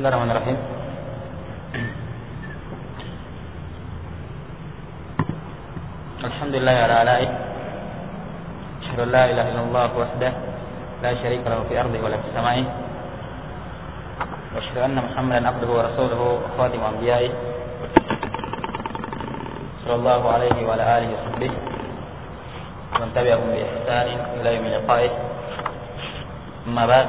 Bismillahirrahmanirrahim. Alhamdulillah ala alaih. Asyhadu an la ilaha illallah wahdahu la syarika lahu fil ardi wa la fis samai. Wa asyhadu anna Muhammadan abduhu wa rasuluhu khatimul anbiya'i. Sallallahu alaihi wa ala alihi wa sahbihi wa man tabi'ahum bi ihsanin ila yaumil liqa'i. Amma ba'd.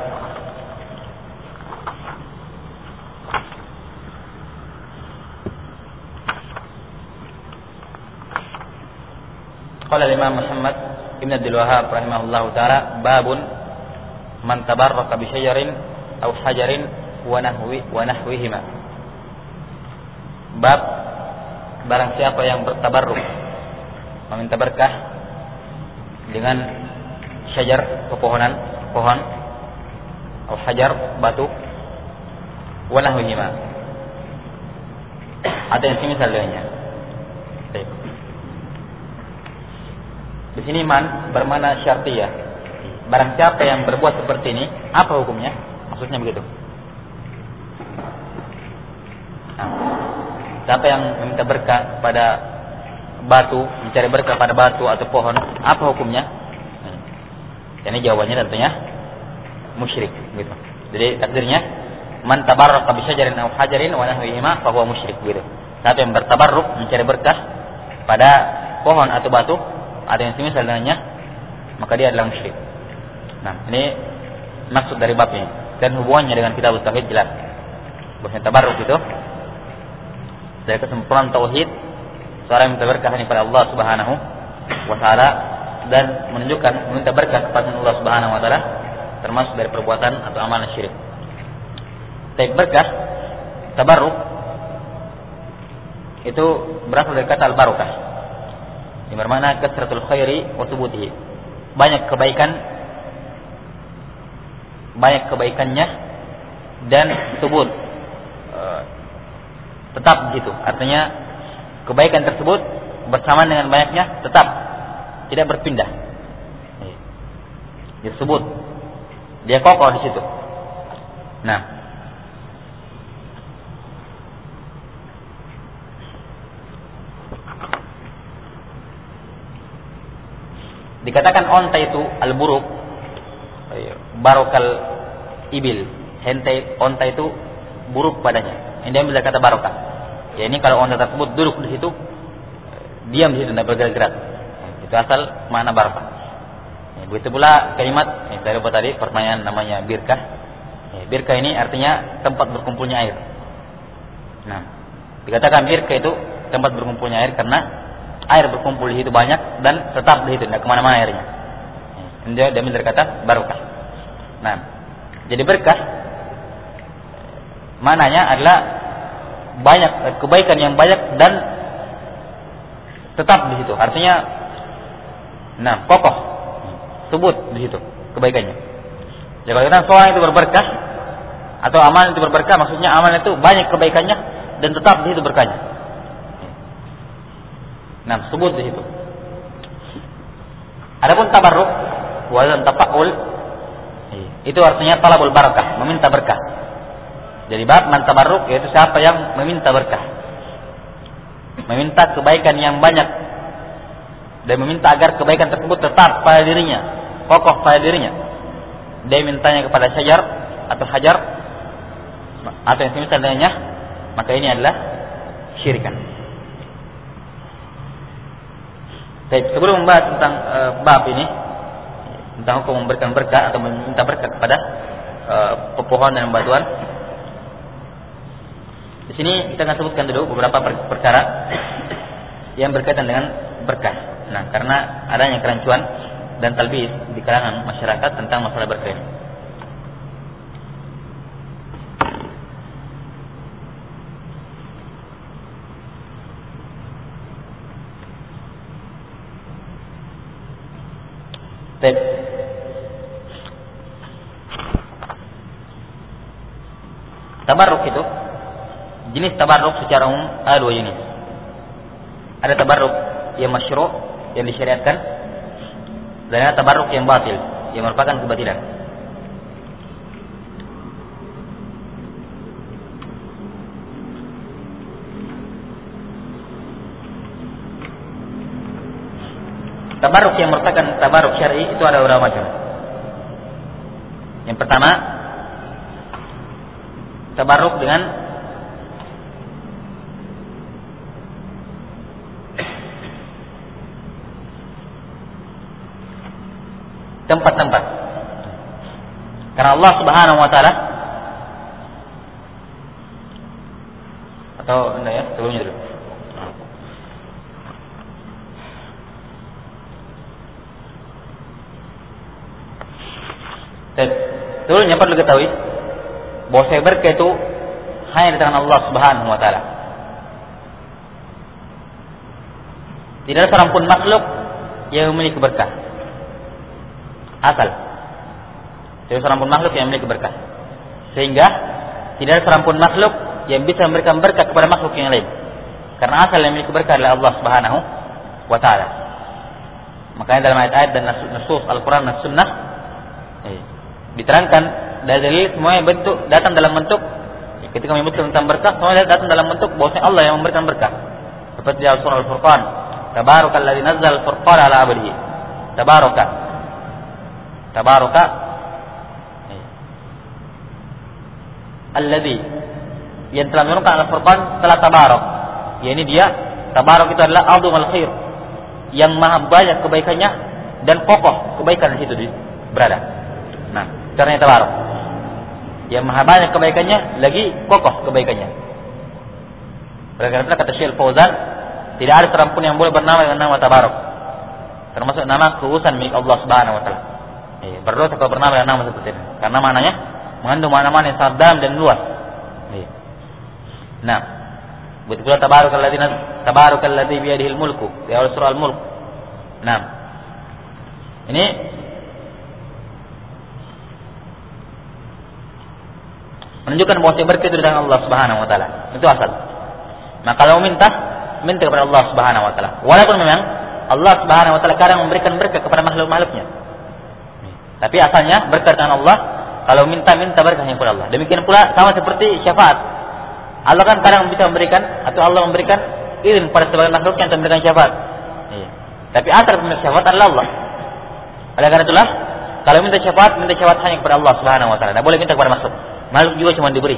Qala Imam Muhammad Ibn Abdul Wahhab rahimahullahu taala, babun man tabarraka bi syajarin aw hajarin wa nahwihima. Bab barang siapa yang bertabarruk, meminta berkah dengan syajar, pepohonan, pohon, atau hajar, batu, wa nahwihima, atau yang semisal dengannya. Di sini man bermakna syartiyah. Barang siapa yang berbuat seperti ini, apa hukumnya? Maksudnya begitu. Nah, siapa yang meminta berkah pada batu, mencari berkah pada batu atau pohon, apa hukumnya? Ini jawabannya tentunya musyrik, gitu. Jadi takdirnya man tabarraka bi syajarin aw hajarin wa nahwihima fa huwa musyrik, gitu. Siapa yang bertabarruk, mencari berkah pada pohon atau batu ada yang semisal dengannya, maka dia adalah musyrik. Nah, ini maksud dari bab ini dan hubungannya dengan kitab tauhid jelas. Bahwa tabarruk itu dari kesempurnaan tauhid, seorang minta berkah kepada Allah Subhanahu wa taala dan menunjukkan meminta berkah kepada Allah Subhanahu wa taala termasuk dari perbuatan atau amalan syirik. Tapi berkah tabarruk itu berasal dari kata al-barakah, yang bermakna kasratul khairi wa thubutihi. Banyak kebaikannya dan thubut, tetap begitu. Artinya kebaikan tersebut bersamaan dengan banyaknya tetap, tidak berpindah. Disebut dia kokoh di situ. Nah, dikatakan onta itu al-buruk, barokal ibil, onta itu buruk padanya. Ini dia ambil kata barokah. Ya, ini kalau onta tersebut duduk di situ, diam di situ, tidak bergerak-gerak. Itu asal makna barokah. Ya, begitu pula kalimat tadi pertanyaan namanya birkah. Ya, birkah ini artinya tempat berkumpulnya air. Nah, dikatakan birkah itu tempat berkumpulnya air karena air berkumpul di situ banyak dan tetap di situ, tidak kemana-mana airnya. Dia ambil dari kata barokah. Nah, jadi berkah maknanya adalah banyak kebaikan yang banyak dan tetap di situ. Artinya, nah, kokoh, subut di situ kebaikannya. Jadi kalau kita seorang itu berberkah atau amalan itu berberkah, maksudnya amalan itu banyak kebaikannya dan tetap di situ berkahnya. Nah, sebut di situ. Adapun tabarruk wazan tafaul, itu artinya talabul barakah, meminta berkah. Jadi bab man tabarruk yaitu siapa yang meminta berkah, meminta kebaikan yang banyak dan meminta agar kebaikan tersebut tetap pada dirinya, kokoh pada dirinya. Dia mintanya kepada syajar atau hajar atau yang semisal dengannya, maka ini adalah syirikan. Baik, sebelum membahas tentang bab ini, tentang hukum memberikan berkah atau meminta berkah kepada pepohonan dan batuan, di sini kita akan sebutkan dulu beberapa perkara yang berkaitan dengan berkah. Nah, karena adanya kerancuan dan talbis di kalangan masyarakat tentang masalah berkah ini. Tabarruk itu jenis tabarruk secara umum ada dua jenis. Ada tabarruk yang masyru', yang disyariatkan, dan ada tabarruk yang batil, yang merupakan kebatilan. tabarruk yang merupakan tabarruk syar'i itu ada beberapa macam. Yang pertama, tabarruk dengan tempat-tempat. Karena Allah Subhanahu wa taala, atau enggak ya, sebelumnya dulu. Sebelumnya perlu diketahui bahwa berkah itu hanya di tangan Allah Subhanahu wa taala. Tidak ada seorang pun makhluk yang memiliki berkah. Asal. Tidak ada seorang pun makhluk yang memiliki berkah. Sehingga tidak ada seorang pun makhluk yang bisa memberikan berkah kepada makhluk yang lain. Karena asal yang memiliki berkah adalah Allah Subhanahu wa taala. Makanya dalam ayat-ayat dan nusus Al-Qur'an dan Sunnah diterangkan dalil semuanya bentuk datang dalam bentuk ketika menyebutkan tentang berkah semuanya datang dalam bentuk bahwasanya Allah yang memberikan berkah. Seperti dalam surah Al-Furqan, Tabarakalladzi nazzala al-furqana 'ala 'abdihi. Tabaraka alladzi yang telah menurunkan Al-Furqan telah tabarak. Yakni dia tabarak itu adalah azimul khair, yang maha banyak kebaikannya dan kokoh kebaikan di situ berada. Nah, caranya tabarak. Yang maha banyak kebaikannya lagi kokoh kebaikannya. Oleh karena itu kata Syekh Fauzan, tidak ada seorang pun yang boleh bernama dengan nama tabarak. Termasuk nama khususan milik Allah Subhanahu wa taala. Berdosa kalau bernama dengan nama seperti ini. Karena maknanya mengandung makna-makna yang sangat dalam dan luas. Nah, betul pula tabarakalladzii biyadihil mulku, di awal surah Al-Mulk. Nah, ini menunjukkan bahwa berkah itu dari Allah Subhanahu wa taala. Itu asal. Nah, kalau minta kepada Allah Subhanahu wa taala. Walaupun memang Allah Subhanahu wa taala kadang memberikan berkah kepada makhluk-makhluknya. Tapi asalnya berkah dengan Allah, kalau minta berkahnya kepada Allah. Demikian pula sama seperti syafaat. Allah kan kadang bisa memberikan atau Allah memberikan izin pada sebagian makhluknya untuk memberikan syafaat. Tapi asal pemilik syafaat adalah Allah. Oleh karena itulah kalau minta syafaat hanya kepada Allah Subhanahu wa taala. Tidak boleh minta kepada makhluk. Makhluk juga cuma diberi.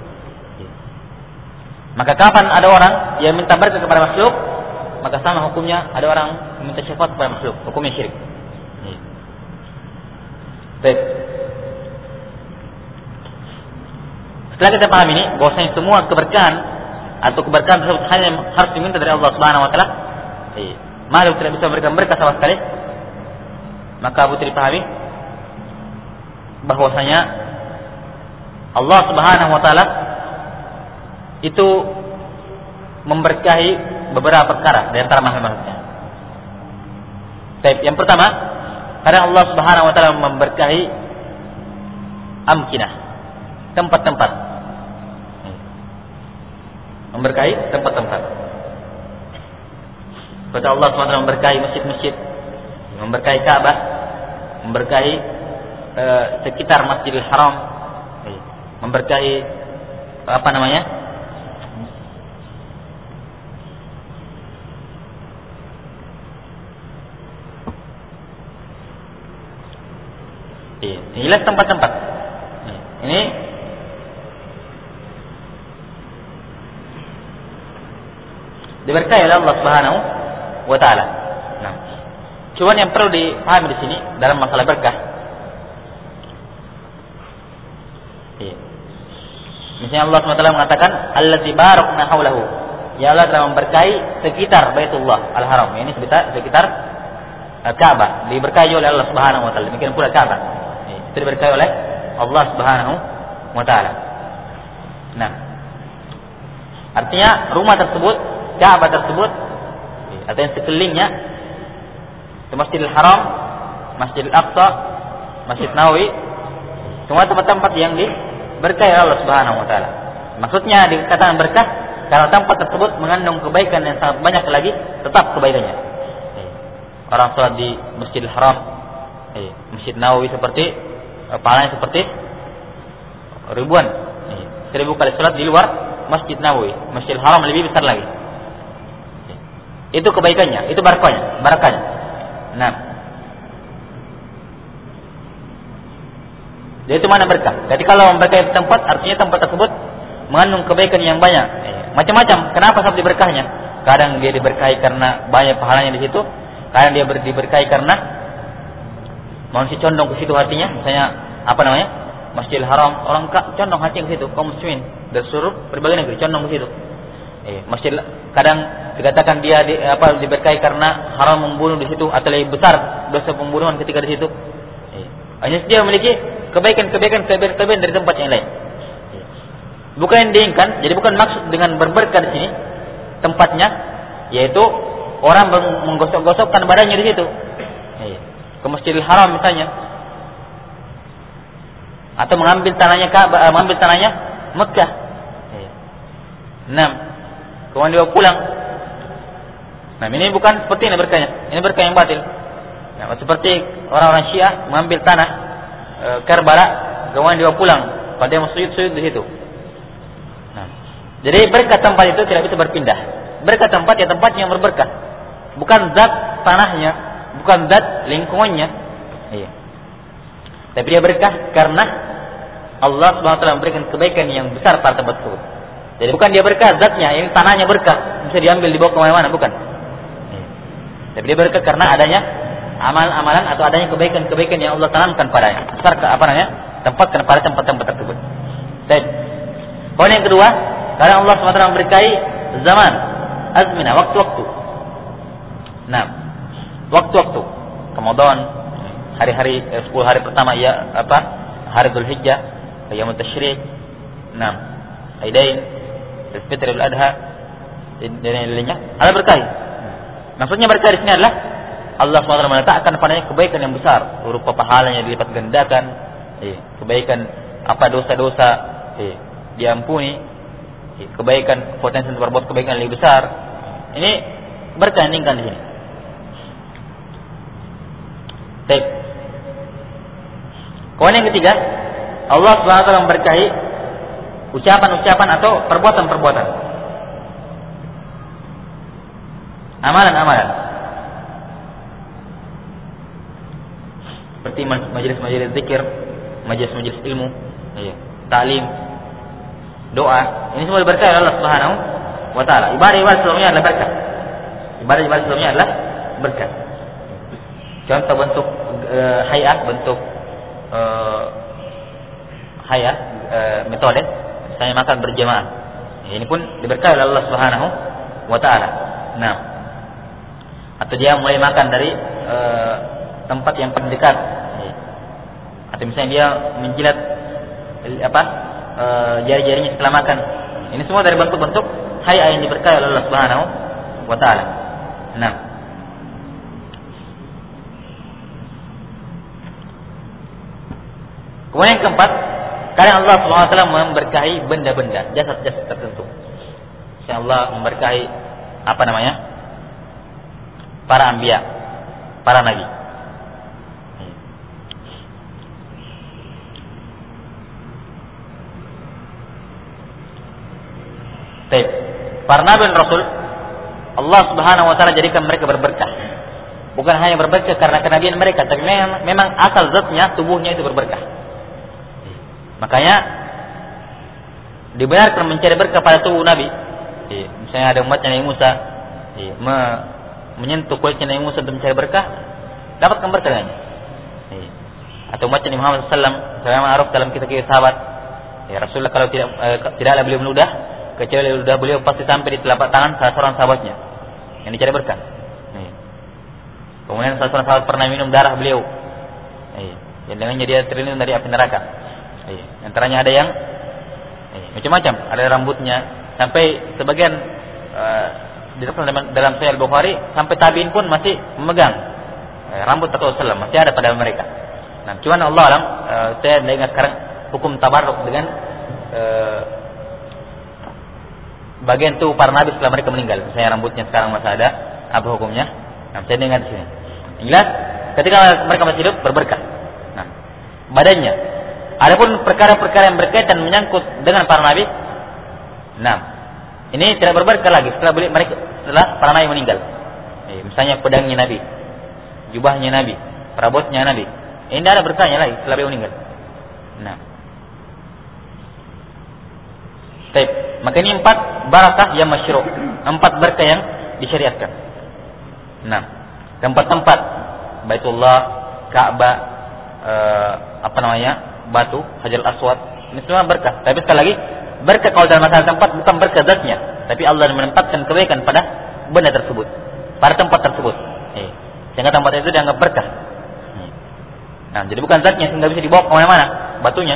Maka kapan ada orang yang minta berkah kepada makhluk, maka sama hukumnya ada orang meminta syafaat kepada makhluk, hukumnya syirik. Baik. Setelah kita paham ini, bahwasanya semua keberkahan atau keberkahan tersebut hanya harus diminta dari Allah Subhanahu wa taala. Makhluk tidak bisa memberikan berkah sama sekali. Maka butuh dipahami bahwasanya Allah Subhanahu wa taala itu memberkahi beberapa perkara di antara makhluk-makhluknya. Baik, yang pertama, karena Allah Subhanahu wa taala memberkahi amkinah, tempat-tempat. Memberkahi tempat-tempat. Seperti Allah Subhanahu wa taala memberkahi masjid-masjid, memberkahi Ka'bah, memberkahi sekitar Masjidil Haram, memberkahi apa namanya? Ini jelas tempat-tempat. Ini diberkahi oleh Allah Subhanahu wa taala. Nah, cuman yang perlu dipahami di sini dalam masalah berkah. Misalnya Allah SWT mengatakan allati barakna haulahu. Ya Allah telah memberkahi sekitar Baitullah Al-Haram. Ini sekitar Ka'bah diberkahi oleh Allah Subhanahu wa taala. Demikian pula Ka'bah. Itu diberkahi oleh Allah Subhanahu wa taala. Nah, artinya rumah tersebut, Ka'bah tersebut atau yang sekelilingnya, Masjidil Haram, Masjidil Aqsa, Masjid Nawawi, semua tempat-tempat yang diberkahi oleh Allah Subhanahu wa taala. Maksudnya dikatakan berkah karena tempat tersebut mengandung kebaikan yang sangat banyak lagi, tetap kebaikannya. Orang sholat di Masjidil Haram, Masjid Nawawi seperti pahalanya seperti ribuan, 1000 kali sholat di luar Masjid Nawawi. Masjidil Haram lebih besar lagi. Itu kebaikannya, itu barakahnya. Nah, jadi itu mana berkah? Jadi kalau memberkahi tempat, artinya tempat tersebut mengandung kebaikan yang banyak. Macam-macam. Kenapa sebab diberkahnya? Kadang dia diberkahi karena banyak pahalanya di situ. Kadang dia diberkahi karena manusia condong ke situ hatinya. Misalnya Masjidil Haram, orang condong hati ke situ, kaum muslimin dari seluruh berbagai negeri condong ke situ. Masjid kadang dikatakan dia diberkahi karena haram membunuh di situ atau lebih besar dosa pembunuhan ketika di situ. Hanya dia memiliki kebaikan dari tempat yang lain. Bukan yang diinginkan, jadi bukan maksud dengan berberkah di sini tempatnya, yaitu orang menggosok-gosokkan badannya di situ. Ke Masjidil Haram misalnya, atau mengambil tanahnya Mekah. Kemudian dia pulang. Ini bukan seperti ini berkahnya. Ini berkah yang batil. Seperti orang-orang Syiah mengambil tanah Karbala, kemudian dia pulang, pada dia sujud di situ. Jadi berkah tempat itu tidak bisa berpindah. Berkah tempat ya tempat yang berberkah. Bukan zat tanahnya, bukan zat lingkungannya. Tapi dia berkah karena Allah SWT memberikan kebaikan yang besar pada tempat tersebut. Jadi bukan dia berkah zatnya, ini tanahnya berkah, bisa diambil dibawa kemana-mana, bukan. Tapi dia berkah karena adanya amalan-amalan atau adanya kebaikan-kebaikan yang Allah tanamkan padanya. Besar tempatkan pada tempat-tempat tersebut. Baik. Poin yang kedua, karena Allah SWT memberkahi zaman, azmina, waktu-waktu. Waktu-waktu. Ramadan, hari-hari 10 hari pertama hari Dzulhijjah, Ayyamut Tasyrik, Aidain, Fitr Idul Adha, dan lainnya. Allah berkahi. Maksudnya berkah di sini adalah Allah SWT meletakkan padanya kebaikan yang besar, berupa pahalanya dilipat gandakan, kebaikan dosa-dosa diampuni, kebaikan potensi untuk berbuat kebaikan yang lebih besar. Ini berkah yang diinginkan di sini. Baik. Poin yang ketiga, Allah SWT memberkahi ucapan-ucapan atau perbuatan-perbuatan, amalan-amalan, seperti majelis-majelis zikir, majelis-majelis ilmu, ta'lim, doa. Ini semua diberkahi oleh Allah Subhanahu wa taala. Ibadah-ibadah sebelumnya adalah berkah. Ibadah-ibadah sebelumnya adalah berkah. Contoh bentuk bentuk metode misalnya makan berjamaah. Ini pun diberkahi oleh Allah Subhanahu wa taala. Atau dia mulai makan dari tempat yang paling dekat. Atau misalnya dia menjilat jari-jarinya setelah makan. Ini semua dari bentuk-bentuk hayat yang diberkahi oleh Allah Subhanahu wa taala. Kemudian yang keempat, kadang Allah SWT memberkahi benda-benda, jasad-jasad tertentu. Misalnya Allah memberkahi para anbiya, para nabi. Baik. Para nabi dan rasul, Allah Subhanahu wa taala jadikan mereka berberkah. Bukan hanya berberkah karena kenabian mereka, tapi memang asal zatnya, tubuhnya itu berberkah. Makanya dibenarkan mencari berkah pada tubuh Nabi. Misalnya ada umatnya Nabi Musa, menyentuh kulitnya Nabi Musa untuk mencari berkah, dapatkan berkah dengannya. Atau umatnya Nabi Muhammad SAW, saya ma'aruf dalam kisah-kisah sahabat. Rasulullah kalau tidaklah beliau meludah, kecuali ludah beliau pasti sampai di telapak tangan salah seorang sahabatnya yang dicari berkah. Kemudian salah seorang sahabat pernah minum darah beliau, yang dengannya dia terlindung dari api neraka. Antaranya ada yang macam-macam, ada rambutnya, sampai sebagian dalam Sahih Al-Bukhari sampai tabi'in pun masih memegang rambut Rasulullah, masih ada pada mereka. Cuman Allah alam, saya tidak ingat sekarang hukum tabarruk dengan bagian tubuh para nabi setelah mereka meninggal. Misalnya rambutnya sekarang masih ada, apa hukumnya? Saya dengar di sini. Jelas, ketika mereka masih hidup berberkah. Badannya. Adapun perkara-perkara yang berkaitan menyangkut dengan para nabi, ini tidak berberkah lagi setelah para nabi meninggal. Misalnya pedangnya nabi, jubahnya Nabi, perabotnya Nabi. Ini tidak ada berkahnya lagi setelah beliau meninggal. Nah, baik. Maka ini 4 barakah yang masyru', 4 berkah yang disyariatkan. Nah, tempat-tempat Baitullah, Ka'bah, batu Hajarul Aswad, ini semua berkah. Tapi sekali lagi, berkah kalau dalam masalah tempat bukan berkah zatnya, tapi Allah menempatkan kebaikan pada benda tersebut, pada tempat tersebut. Sehingga tempat itu dianggap berkah. Nah, jadi bukan zatnya sehingga bisa dibawa kemana-mana batunya.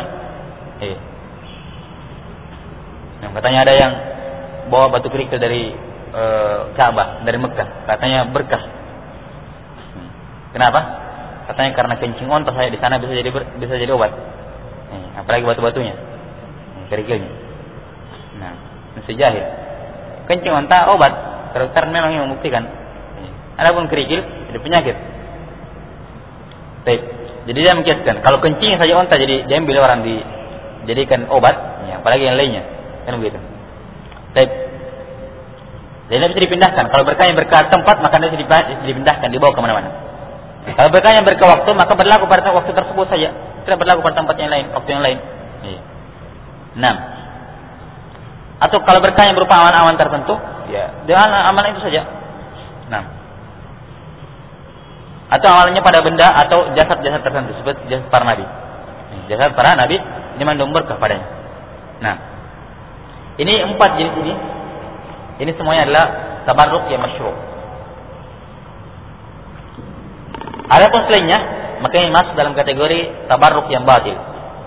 Nah, katanya ada yang bawa batu kerikil dari Ka'bah, dari Mekah, katanya berkah. Kenapa? Katanya karena kencing onta saya di sana bisa jadi obat. Apalagi batu-batunya, kerikilnya. Nah, masih jahil. Kencing onta obat, karena memang yang membuktikan. Adapun kerikil itu penyakit. Baik. Jadi dia mengiaskan kalau kencingnya saja onta jadi diambil orang dijadikan obat, ya, apalagi yang lainnya, kan begitu. Baik. Jadi dia bisa dipindahkan. Kalau berkahnya berkah tempat, maka dia bisa dipindahkan, dibawa kemana-mana. Kalau berkahnya berkah waktu, maka berlaku pada waktu tersebut saja, tidak berlaku pada tempat yang lain, waktu yang lain. 6. Atau kalau berkahnya berupa aman-aman tertentu, ya, dengan amalan itu saja. 6. Atau amalannya pada benda atau jasad-jasad tertentu seperti jasad para nabi. Jasad para nabi dimandung berkah padanya. Nah, ini 4 jenis ini. Ini semuanya adalah tabarruk yang masyru'. Adapun selainnya, maka ini masuk dalam kategori tabarruk yang batil.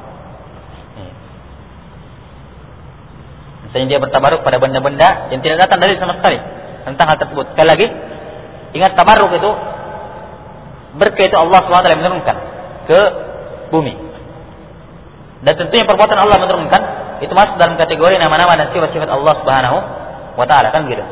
Misalnya dia bertabarruk pada benda-benda yang tidak datang dari sama sekali tentang hal tersebut. Sekali lagi, ingat tabarruk itu berkah itu Allah SWT menurunkan ke bumi. Dan tentunya perbuatan Allah menurunkan itu masuk dalam kategori nama-nama dan sifat-sifat Allah Subhanahu wa ta'ala, kan gitu.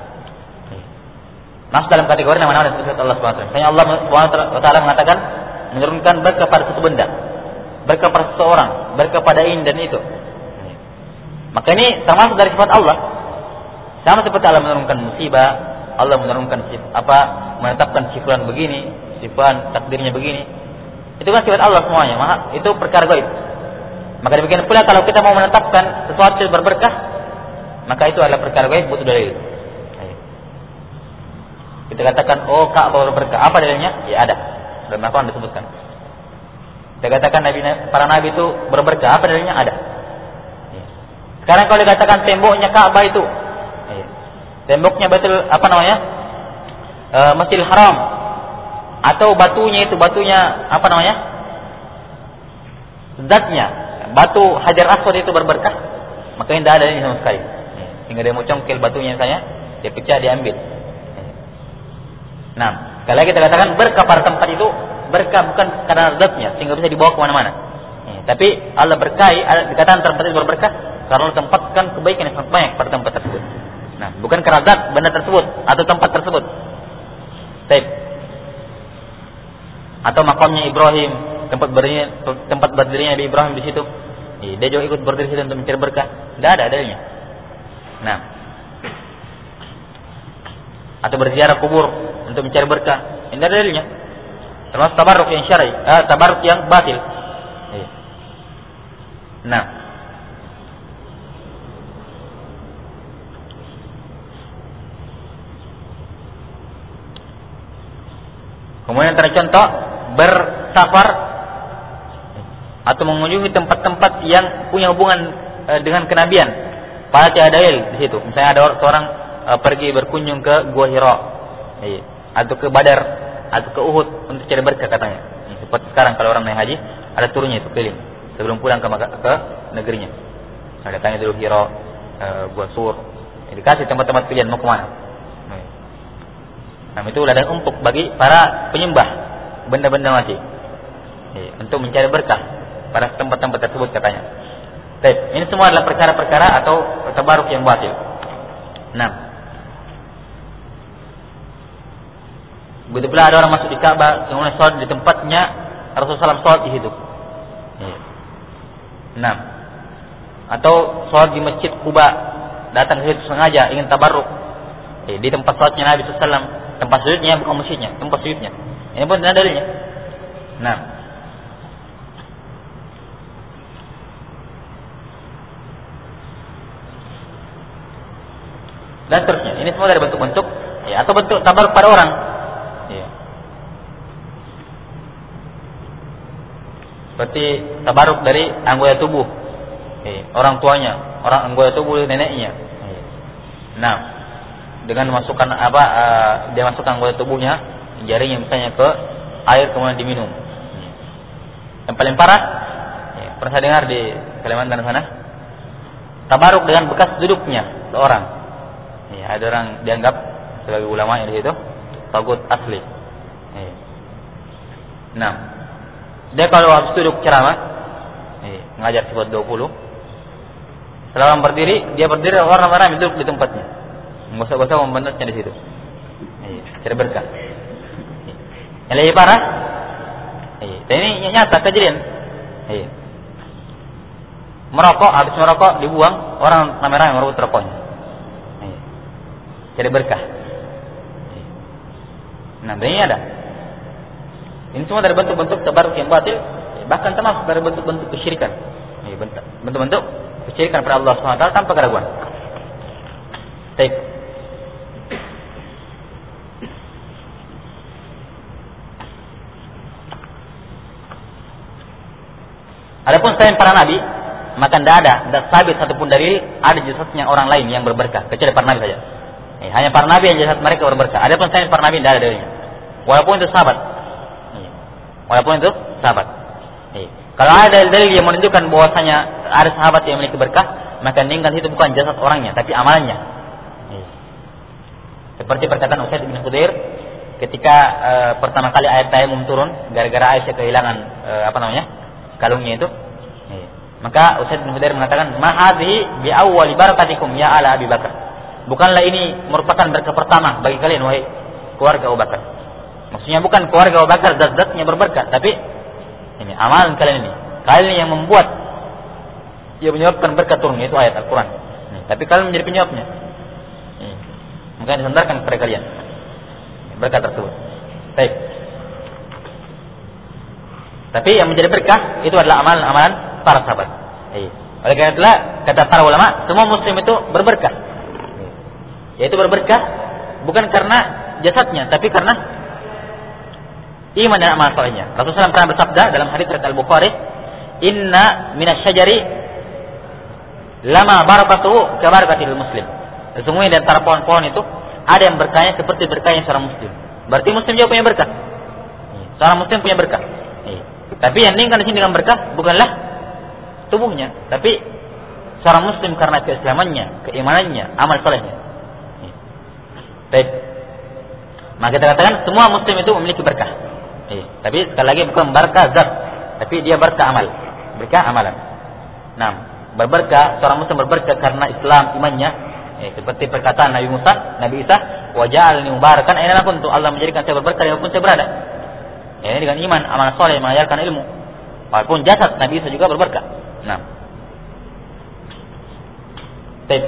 Masuk dalam kategori nama-nama dan sifat Allah Subhanahu wa ta'ala. Misalnya Allah Subhanahu wa ta'ala mengatakan menurunkan berkah pada satu benda, berkah pada seseorang, berkah pada ini dan itu. Maka ini termasuk dari sifat Allah. Sama seperti Allah menurunkan musibah, Allah menurunkan menetapkan sifulan begini, sifat takdirnya begini. Itu kan sifat Allah semuanya. Itu perkara gaib. Maka demikian pula kalau kita mau menetapkan sesuatu yang berberkah, maka itu adalah perkara gaib, butuh dalil. Kita katakan, oh Ka'bah berberkah. Apa dalilnya? Ya ada. Dalam Al-Quran disebutkan. Kita katakan para nabi itu berberkah. Apa dalilnya? Ada. Sekarang kalau dikatakan temboknya Ka'bah itu, temboknya Masjidil Haram, atau batunya zatnya batu Hajar Aswad itu berberkah, maka tidak ada ini sama sekali. Hingga dia mau congkel batunya saya, dia pecah, dia ambil. Nah, sekali lagi kita katakan berkah pada tempat itu berkah bukan karena zatnya sehingga bisa dibawa kemana-mana. Tapi Allah berkahi, dikatakan tempat itu berberkah karena Allah tempatkan kebaikan yang sangat banyak pada tempat tersebut. Nah, bukan karena zat benda tersebut atau tempat tersebut. Atau makamnya Ibrahim, tempat berdirinya Nabi Ibrahim di situ. Dia juga ikut berdiri situ untuk mencari berkah. Tidak ada dalilnya. Nah, atau berziarah kubur untuk mencari berkah. Ini ada dalilnya. Termasuk tabarruk yang syar'i, tabarruk yang batil. Nah, kemudian antara contoh bersafar atau mengunjungi tempat-tempat yang punya hubungan dengan kenabian, padahal tiada dalil di situ. Misalnya ada seorang pergi berkunjung ke Gua Hira, atau ke Badar, atau ke Uhud untuk cari berkah katanya. Seperti sekarang kalau orang naik haji ada turunnya itu keliling sebelum pulang ke negerinya. Ada tanya dulu Hira, Gua Sur, dikasih tempat-tempat pilihan mau kemana. Nah, itu ladang empuk bagi para penyembah benda-benda mati, untuk mencari berkah pada tempat-tempat tersebut katanya. Ini semua adalah perkara-perkara atau tabaruk yang batil. Nah, begitu pula ada orang masuk di Ka'bah kemudian sholat di tempatnya Rasulullah SAW sholat di situ. Nah, atau sholat di Masjid Quba, datang ke situ sengaja ingin tabarruk di tempat sholatnya Nabi SAW, tempat sujudnya bukan masjidnya, tempat sujudnya. Ini pun ada dalilnya. Nah, dan seterusnya. Ini semua dari bentuk-bentuk ya, atau bentuk tabaruk pada orang. Ya. Seperti tabaruk dari anggota tubuh. Orang tuanya, orang anggota tubuh neneknya. Nah, dengan masukkan dia masukkan anggota tubuhnya, jarinya misalnya ke air kemudian diminum. Yang paling parah, pernah saya dengar di Kalimantan sana, tabaruk dengan bekas duduknya seorang. Ada orang dianggap sebagai ulama yang di situ, tagut asli. Nah, dia kalau habis duduk ceramah, ngajar sifat 20, setelah orang berdiri, dia berdiri, orang ramai duduk di tempatnya. Gosok-gosok membentuknya di situ. Cari berkah. Yang lebih parah, dan ini nyata kejadian. Merokok, habis merokok dibuang, orang ramai-ramai merebut rokoknya. Cari berkah. Nah, ini ada. Ini semua dari bentuk-bentuk tabaruk yang batil, bahkan termasuk dari bentuk-bentuk kesyirikan. Bentuk-bentuk kesyirikan pada Allah SWT tanpa keraguan. Baik. Adapun selain para nabi, maka tidak sabit satupun dalil ada jasadnya orang lain yang berberkah kecuali para nabi saja. Hanya para nabi yang jasad mereka berberkah. Adapun selain para nabi tidak ada dalilnya. Walaupun itu sahabat. Kalau ada dalil yang menunjukkan bahwasanya ada sahabat yang memiliki berkah, maka meninggal itu bukan jasad orangnya, tapi amalannya. Seperti perkataan Usaid bin Khudair ketika pertama kali ayat tayamum turun gara-gara Aisyah kehilangan kalungnya itu. Maka Usaid bin Khudair mengatakan, "Ma hadhihi bi awwali barakatikum ya ala Abi Bakar." Bukanlah ini merupakan berkah pertama bagi kalian wahai keluarga Abu Bakar. Maksudnya bukan keluarga Abu Bakar zat-zatnya berberkah, tapi ini amalan kalian ini. Kalian yang membuat yang menyebabkan berkah turun, itu ayat Al-Qur'an. Tapi kalian menjadi penyebabnya. Maka disandarkan kepada kalian berkah tersebut. Baik. Tapi yang menjadi berkah itu adalah amalan-amalan para sahabat. Oleh karena itulah kata para ulama, semua muslim itu berberkah. Yaitu berberkah bukan karena jasadnya, tapi karena iman dan amal salehnya. Rasulullah SAW pernah bersabda dalam hadis riwayat Al-Bukhari, "Inna minasyajari lama barakatuhu ka barakatil muslim." Sesungguhnya di antara pohon-pohon itu ada yang berkahnya seperti berkahnya seorang muslim. Berarti muslim juga punya berkah. Seorang muslim punya berkah. Tapi yang meninggal di sini dengan berkah bukanlah tubuhnya, tapi seorang muslim karena keislamannya, keimanannya, amal salehnya. Baik. Maka kita katakan semua muslim itu memiliki berkah. Tapi sekali lagi bukan berkah zat, tapi dia berkah amal, berkah amalan. Nah, berberkah seorang muslim berberkah karena Islam imannya. Seperti perkataan Nabi Isa, "Wa ja'alni mubarakan aina ma kuntu." Allah menjadikan saya berberkah dimanapun saya berada. Ini dengan iman, amal saleh, mengajarkan ilmu. Walaupun jasad Nabi Isa juga berberkah. Nah. Baik.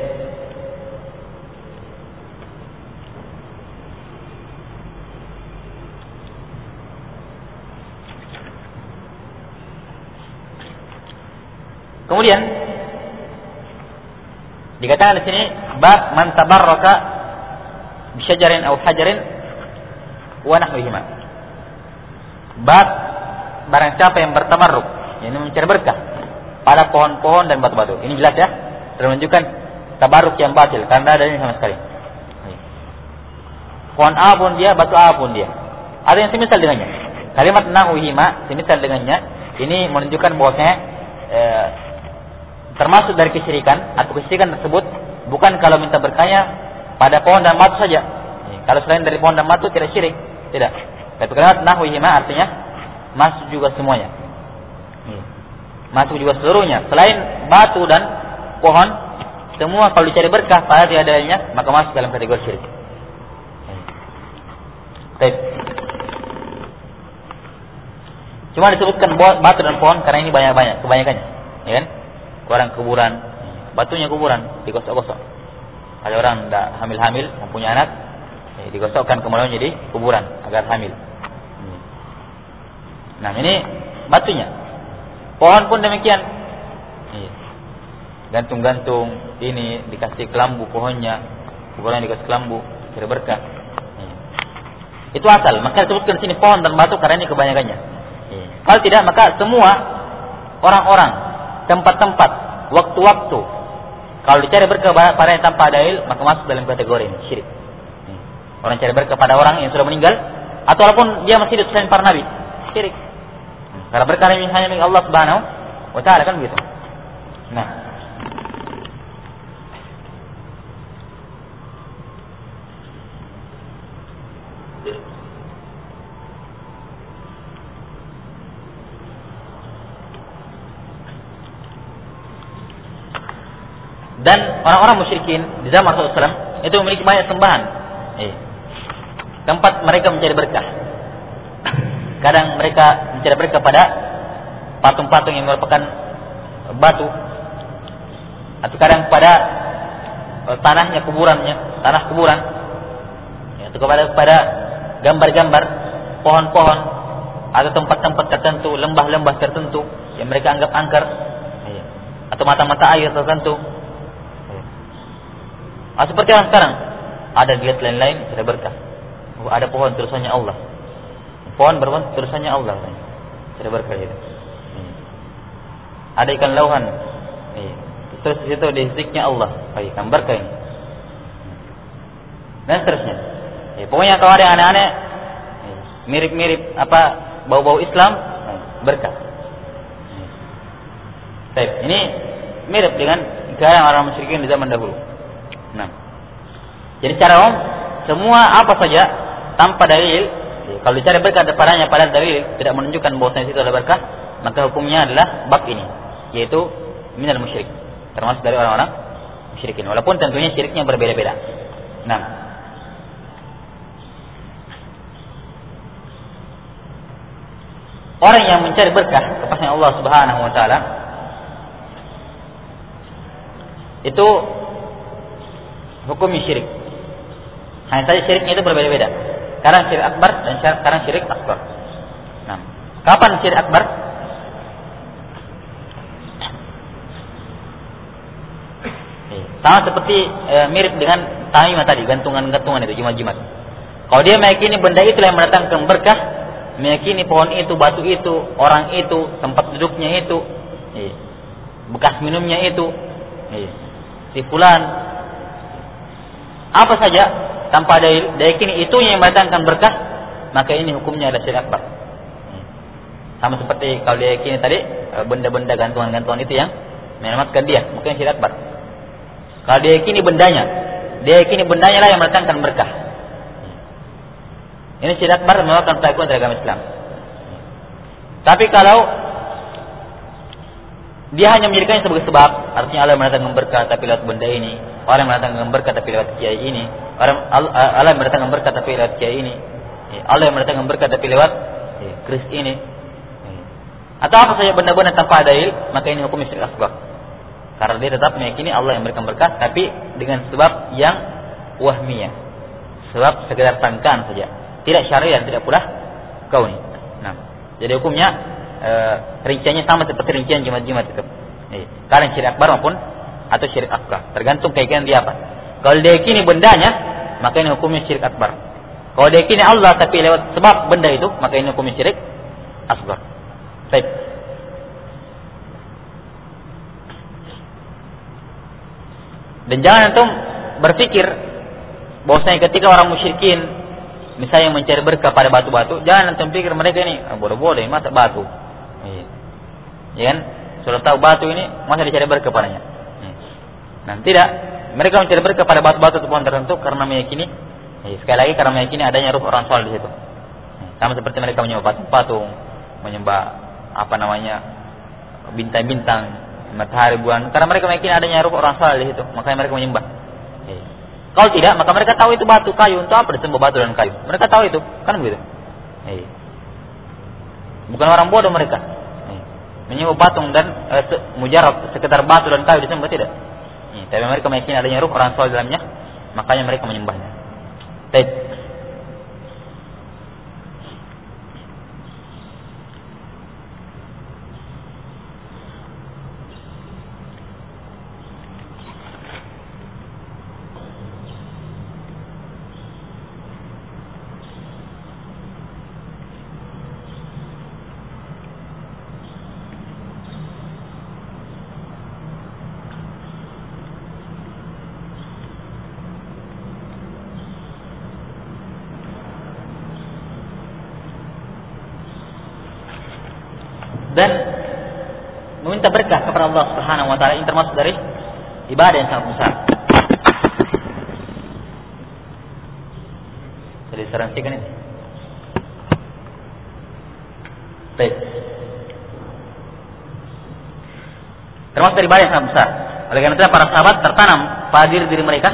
Kemudian dikatakan di sini bab man tabarraka bi syajarin aw hajarin wa nahwihima. Bab barang siapa yang bertabarruk, yakni mencari berkah pada pohon-pohon dan batu-batu. Ini jelas ya, menunjukkan tabarruk yang batil karena ada ini sama sekali. Pohon A pun dia, batu A pun dia. Ada yang semisal dengannya. Kalimat nahwihima semisal dengannya ini menunjukkan bahwasanya termasuk dari kesyirikan atau kesyirikan tersebut bukan kalau minta berkahnya pada pohon dan batu saja. Kalau selain dari pohon dan batu tidak syirik, tidak. Tapi kalimat nahwihima artinya masuk juga semuanya. Masuk juga seluruhnya. Selain batu dan pohon, semua kalau dicari berkah pada tiada dalilnya maka masuk dalam kategori syirik. Baik. Cuma disebutkan batu dan pohon karena ini banyak-banyak, kebanyakannya, ya kan? Orang kuburan, batunya kuburan, digosok-gosok. Ada orang tidak hamil-hamil, mempunyai anak, digosokkan kemudian jadi kuburan agar hamil. Nah, ini batunya. Pohon pun demikian. Gantung-gantung, ini dikasih kelambu pohonnya, pohonnya dikasih kelambu, kira berkah. Itu asal. Maka disebutkan sini pohon dan batu karena ini kebanyakannya. Kalau tidak, maka semua orang-orang, tempat-tempat, waktu-waktu, kalau dicari berkah pada yang tanpa dalil, maka masuk dalam kategori ini, syirik. Orang cari berkah pada orang yang sudah meninggal, atau walaupun dia masih hidup selain para nabi, syirik. Karena berkah ini hanya milik Allah Subhanahu wa Ta'ala, kan begitu. Nah, dan orang-orang musyrikin di zaman Rasulullah SAW itu memiliki banyak sembahan, tempat mereka mencari berkah. Kadang mereka mencari berkah pada patung-patung yang merupakan batu, atau kadang pada tanah kuburan, atau pada gambar-gambar pohon-pohon atau tempat-tempat tertentu, lembah-lembah tertentu yang mereka anggap angker, atau mata-mata air tertentu. Seperti yang sekarang ada diet lain-lain sudah berkah. Ada pohon tulisannya Allah. Pohon berpon tulisannya Allah. Sudah berkah itu. Ada ikan lauhan. Terus di situ disiknya Allah. Kan berkah ini. Dan seterusnya. Pokoknya kalau ada aneh-aneh mirip-mirip bau-bau Islam, berkah. Baik, ini mirip dengan gaya orang musyrikin di zaman dahulu. Nah, jadi cara umum semua apa saja tanpa dalil, kalau dicari berkah padanya pada dalil tidak menunjukkan bahwasanya itu adalah berkah, maka hukumnya adalah bab ini, yaitu minal musyrik, termasuk dari orang-orang musyrikin, walaupun tentunya syiriknya berbeda-beda. Nah, orang yang mencari berkah kepada Allah Subhanahu wa Ta'ala itu hukumnya syirik. Hanya saja syiriknya itu berbeda-beda. Sekarang syirik akbar dan sekarang syirik asghar. Nah, kapan syirik akbar? Sama seperti mirip dengan tamimah tadi, gantungan-gantungan itu, jimat-jimat. Kalau dia meyakini benda itu yang mendatangkan berkah, meyakini pohon itu, batu itu, orang itu, tempat duduknya itu, bekas minumnya itu, si fulan, apa saja tanpa ada dayakini itu yang mendatangkan berkah, maka ini hukumnya adalah syirik akbar. Sama seperti kalau dayakini tadi benda-benda gantungan-gantungan itu yang menyelamatkan dia, mungkin syirik akbar. Kalau dayakini bendanya lah yang mendatangkan berkah, ini syirik akbar, melakukan perlakuan dari agama Islam. Tapi kalau dia hanya menjadikannya sebagai sebab, artinya Allah yang mendatangkan berkah tapi lewat benda ini, orang yang mendatangkan berkah tapi lewat kiai ini, Allah yang mendatangkan berkah tapi lewat kiai ini, Allah yang mendatangkan berkah tapi lewat keris ini, atau apa saja benda-benda tanpa dalil, maka ini hukum syirik asghar. Karena dia tetap meyakini Allah yang memberikan berkah, tapi dengan sebab yang wahmiyah, sebab sekedar sangkaan saja, tidak syar'i dan tidak pula kauni. Nah, jadi hukumnya rinciannya sama seperti rincian jimat-jimat itu. Kalian syirik akbar maupun atau syirik akbar, tergantung keyakinan dia apa. Kalau dia yakini bendanya, maka ini hukumnya syirik akbar. Kalau dia yakini Allah tapi lewat sebab benda itu, maka ini hukumnya syirik asghar. Baik. Dan jangan antum berpikir bahwasanya ketika orang musyrikin misalnya mencari berkah pada batu-batu, jangan antum pikir mereka ini bodoh-bodoh, masa batu. Ya kan? Sudah tahu batu ini masa dicari berkah padanya. Nah, tidak. Mereka mencari berkah pada batu-batu ataupun tertentu karena meyakini, sekali lagi karena meyakini adanya ruh orang saleh di situ. Sama seperti mereka menyembah patung-patung, menyembah bintang-bintang, matahari, bulan, karena mereka meyakini adanya ruh orang saleh di situ, makanya mereka menyembah. Kalau tidak, maka mereka tahu itu batu, kayu, untuk apa disembah batu dan kayu? Mereka tahu itu, kan begitu. Bukan orang bodoh mereka. Menyembah patung dan mujarab sekedar batu dan kayu disembah, tidak. Tapi mereka meyakini adanya ruh orang saleh dalamnya, makanya mereka menyembahnya. Baik. dan meminta berkah kepada Allah Subhanahu wa taala, ini termasuk dari ibadah yang sangat besar. Jadi sarankan ini. Baik. Termasuk dari ibadah yang sangat besar. Oleh karena itu para sahabat tertanam pada diri mereka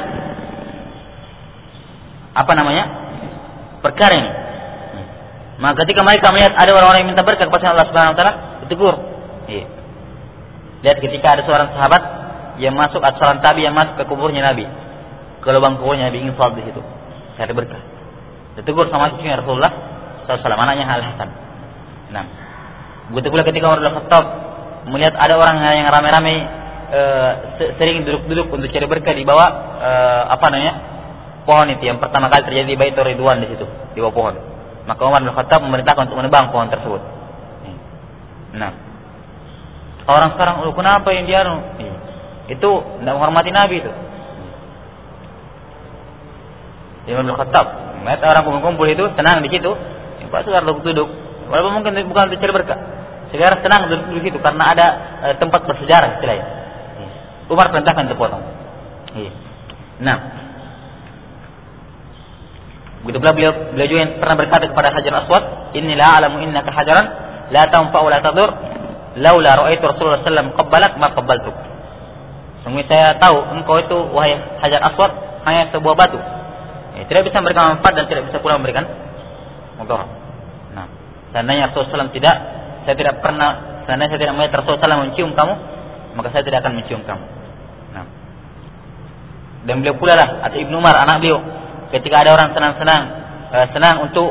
perkara ini. Maka ketika mereka melihat ada orang-orang yang minta berkah kepada Allah Subhanahu wa taala, ditegur. Iya. Lihat ketika ada seorang sahabat yang masuk atau seorang tabi yang masuk ke kuburnya Nabi, ke lubang kuburnya Nabi, ingin salat di situ, cari berkah. Ditegur sama cucunya Rasulullah SAW, anaknya Al-Hasan. Nah, begitu pula ketika Umar bin Khattab melihat ada orang yang ramai-ramai sering duduk-duduk untuk cari berkah di bawah pohon itu yang pertama kali terjadi di Baitur Ridwan di situ, di bawah pohon. Maka Umar bin Khattab memerintahkan untuk menebang pohon tersebut. Nah, orang sekarang, kenapa yang dia itu tidak menghormati Nabi itu? Umar bin Khattab melihat orang kumpul itu tenang di situ, Pak sudah duduk, walaupun mungkin bukan untuk cari berkah. Sekarang tenang duduk di situ karena ada tempat bersejarah istilahnya. Umar perintahkan untuk potong. Nah, begitu pula beliau juga yang pernah berkata kepada Hajar Aswad, "Inni la a'lamu innaka hajaran la tanfa'u la tadur, laula ra'aitu Rasulullah sallallahu alaihi wasallam qabbalak ma qabbaltuk." Sungguh saya tahu engkau itu wahai Hajar Aswad hanya sebuah batu. Tidak bisa memberikan manfaat dan tidak bisa pula memberikan mudarat. Nah, seandainya Rasulullah SAW saya tidak melihat Rasulullah SAW mencium kamu, maka saya tidak akan mencium kamu. Nah, dan beliau pula lah atau Ibnu Umar anak beliau, ketika ada orang senang untuk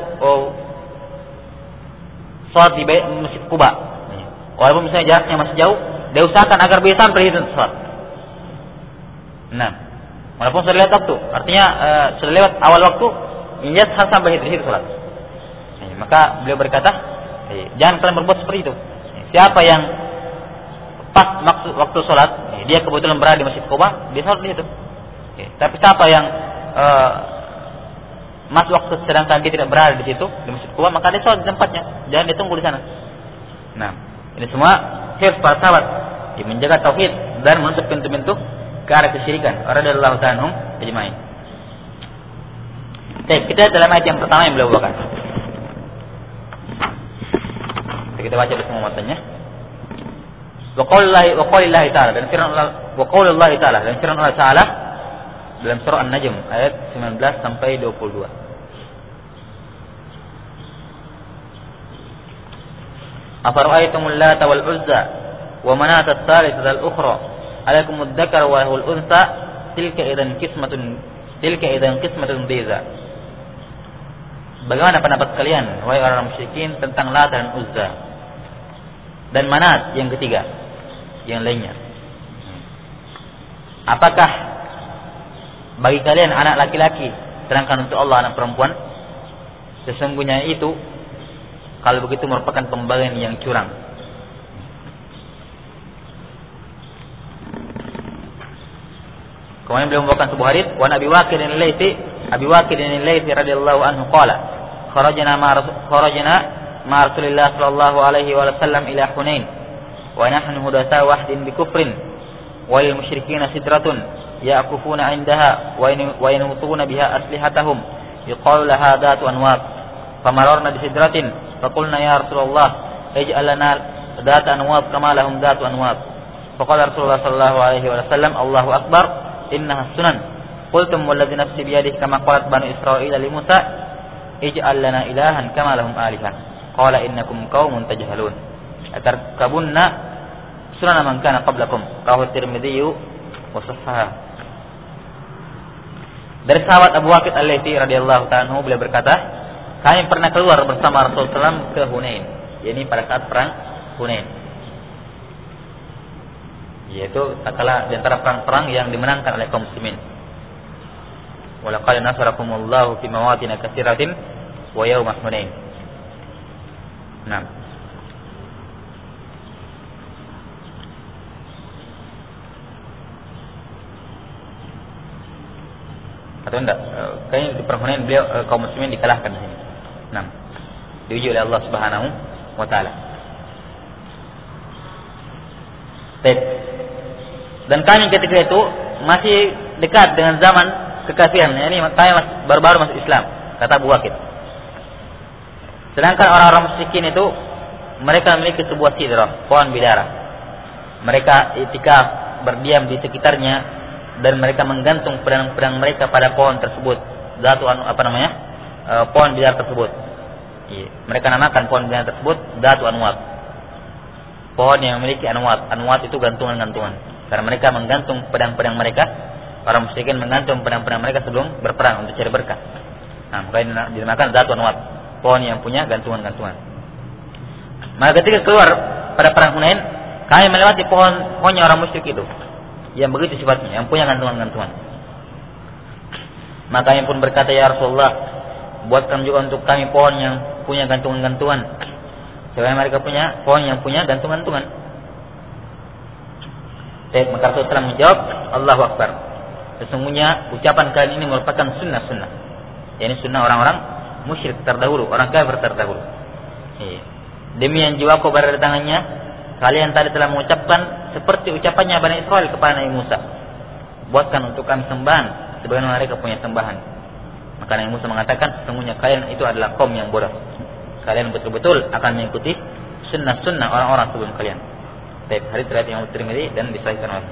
sholat di Masjid Quba, walaupun misalnya jaraknya masih jauh, dia usahakan agar bisa sampai itu sholat. Nah, walaupun sudah lewat waktu, artinya sudah lewat awal waktu, ingat sampai di situ sholat. Maka beliau berkata, jangan kalian berbuat seperti itu. Siapa yang pas waktu sholat, dia kebetulan berada di Masjid Quba, dia sholat di situ. Tapi siapa yang masuk waktu sedangkan dia tidak berada di situ di Masjid Quba, maka dia sholat di tempatnya, jangan ditunggu di sana. Nah, ini semua hirs para sahabat yang menjaga tauhid dan menutup pintu-pintu ke arah kesyirikan. Radhiyallahu ta'ala anhum ajma'in. Baik, kita dalam ayat yang pertama yang beliau bawakan. Kita baca bersama matanya. Wa qaulillahi ta'ala dan firman Allah Ta'ala dalam surah An-Najm ayat 19 sampai 22. Afara'aytumul Lata wal Uzza wa Manat ats-tsalitsata al-ukhra alaikum ad-dzakar wa lahul unsa tilka idzan qismatun diza. Bagaimana pendapat kalian wahai orang musyrikin tentang Lat dan Uzza dan Manat yang ketiga yang lainnya? Apakah bagi kalian anak laki-laki sedangkan untuk Allah anak perempuan? Sesungguhnya itu kalau begitu merupakan pembagian yang curang. Kemudian beliau membawakan sebuah hadis, wa Abi Waqid al-Laitsi radhiyallahu anhu qala kharajna ma Rasulillah sallallahu alaihi wasallam ila Hunain wa nahnu hudatsa wahdin bi kufrin wa lil musyrikeena sidratun yaqufuna 'indaha wa yanutuna biha aslihatahum yuqalu laha dhatu anwab famararna bi sidratin faqulna ya Rasulullah ij'al lana dhatu anwab kama lahum dhatu anwab faqala Rasulullah sallallahu alaihi wasallam Allahu akbar innaha sunan qultum walladzi nafsi biyadihi kama qalat banu Israil li Musa ij'al lana ilahan kama lahum alihah qala innakum qaumun tajhalun atarkabunna sunan man kana qablakum rawahu Tirmidzi wa sahhaha. Dari sahabat Abu Waqid al-Laitsi radhiyallahu ta'ala anhu beliau berkata, kami pernah keluar bersama Rasulullah SAW ke Hunain, yakni pada saat perang Hunain, yaitu tatkala di antara perang-perang yang dimenangkan oleh kaum muslimin. Walaqad nasarakumullahu fi mawatin katsiratin wa yaum Hunain. Nah, atau enggak? Kayaknya di perang Hunain beliau kaum muslimin dikalahkan di sini. Nah, diuji oleh Allah Subhanahu wa taala. Baik. Dan kami ketika itu masih dekat dengan zaman kekafiran. Ini kami baru-baru masuk Islam, kata Abu Waqid. Sedangkan orang-orang musyrikin itu mereka memiliki sebuah sidrah, pohon bidara. Mereka itikaf, berdiam di sekitarnya, dan mereka menggantung pedang-pedang mereka pada pohon tersebut. Pohon bidara tersebut. Iya. Mereka namakan pohon bidara tersebut Datu Anwat. Pohon yang memiliki anwat. Anwat itu gantungan-gantungan. Karena mereka menggantung pedang-pedang mereka. Orang musyrikin menggantung pedang-pedang mereka sebelum berperang untuk cari berkah. Nah, maka dinamakan Datu Anwat. Pohon yang punya gantungan-gantungan. Maka ketika keluar pada perang Hunain, kami melewati pohonnya orang musyrik itu, yang begitu sifatnya, yang punya gantungan-gantungan. Maka kami pun berkata, ya Rasulullah, buatkan juga untuk kami pohon yang punya gantungan-gantungan. Sebagaimana mereka punya pohon yang punya gantungan-gantungan. Maka Rasulullah menjawab, Allahu Akbar. Sesungguhnya ucapan kalian ini merupakan sunnah-sunnah. Ini sunnah orang-orang musyrik terdahulu, orang kafir terdahulu. Demi yang jiwaku berada di tangannya, kalian tadi telah mengucapkan seperti ucapannya Bani Israil kepada Nabi Musa. Buatkan untuk kami sembahan sebagaimana mereka punya sembahan. Maka Nabi Musa mengatakan, sesungguhnya kalian itu adalah kaum yang bodoh. Kalian betul-betul akan mengikuti sunnah-sunnah orang-orang sebelum kalian. Hadis riwayat Imam Tirmidzi dan disahihkan oleh.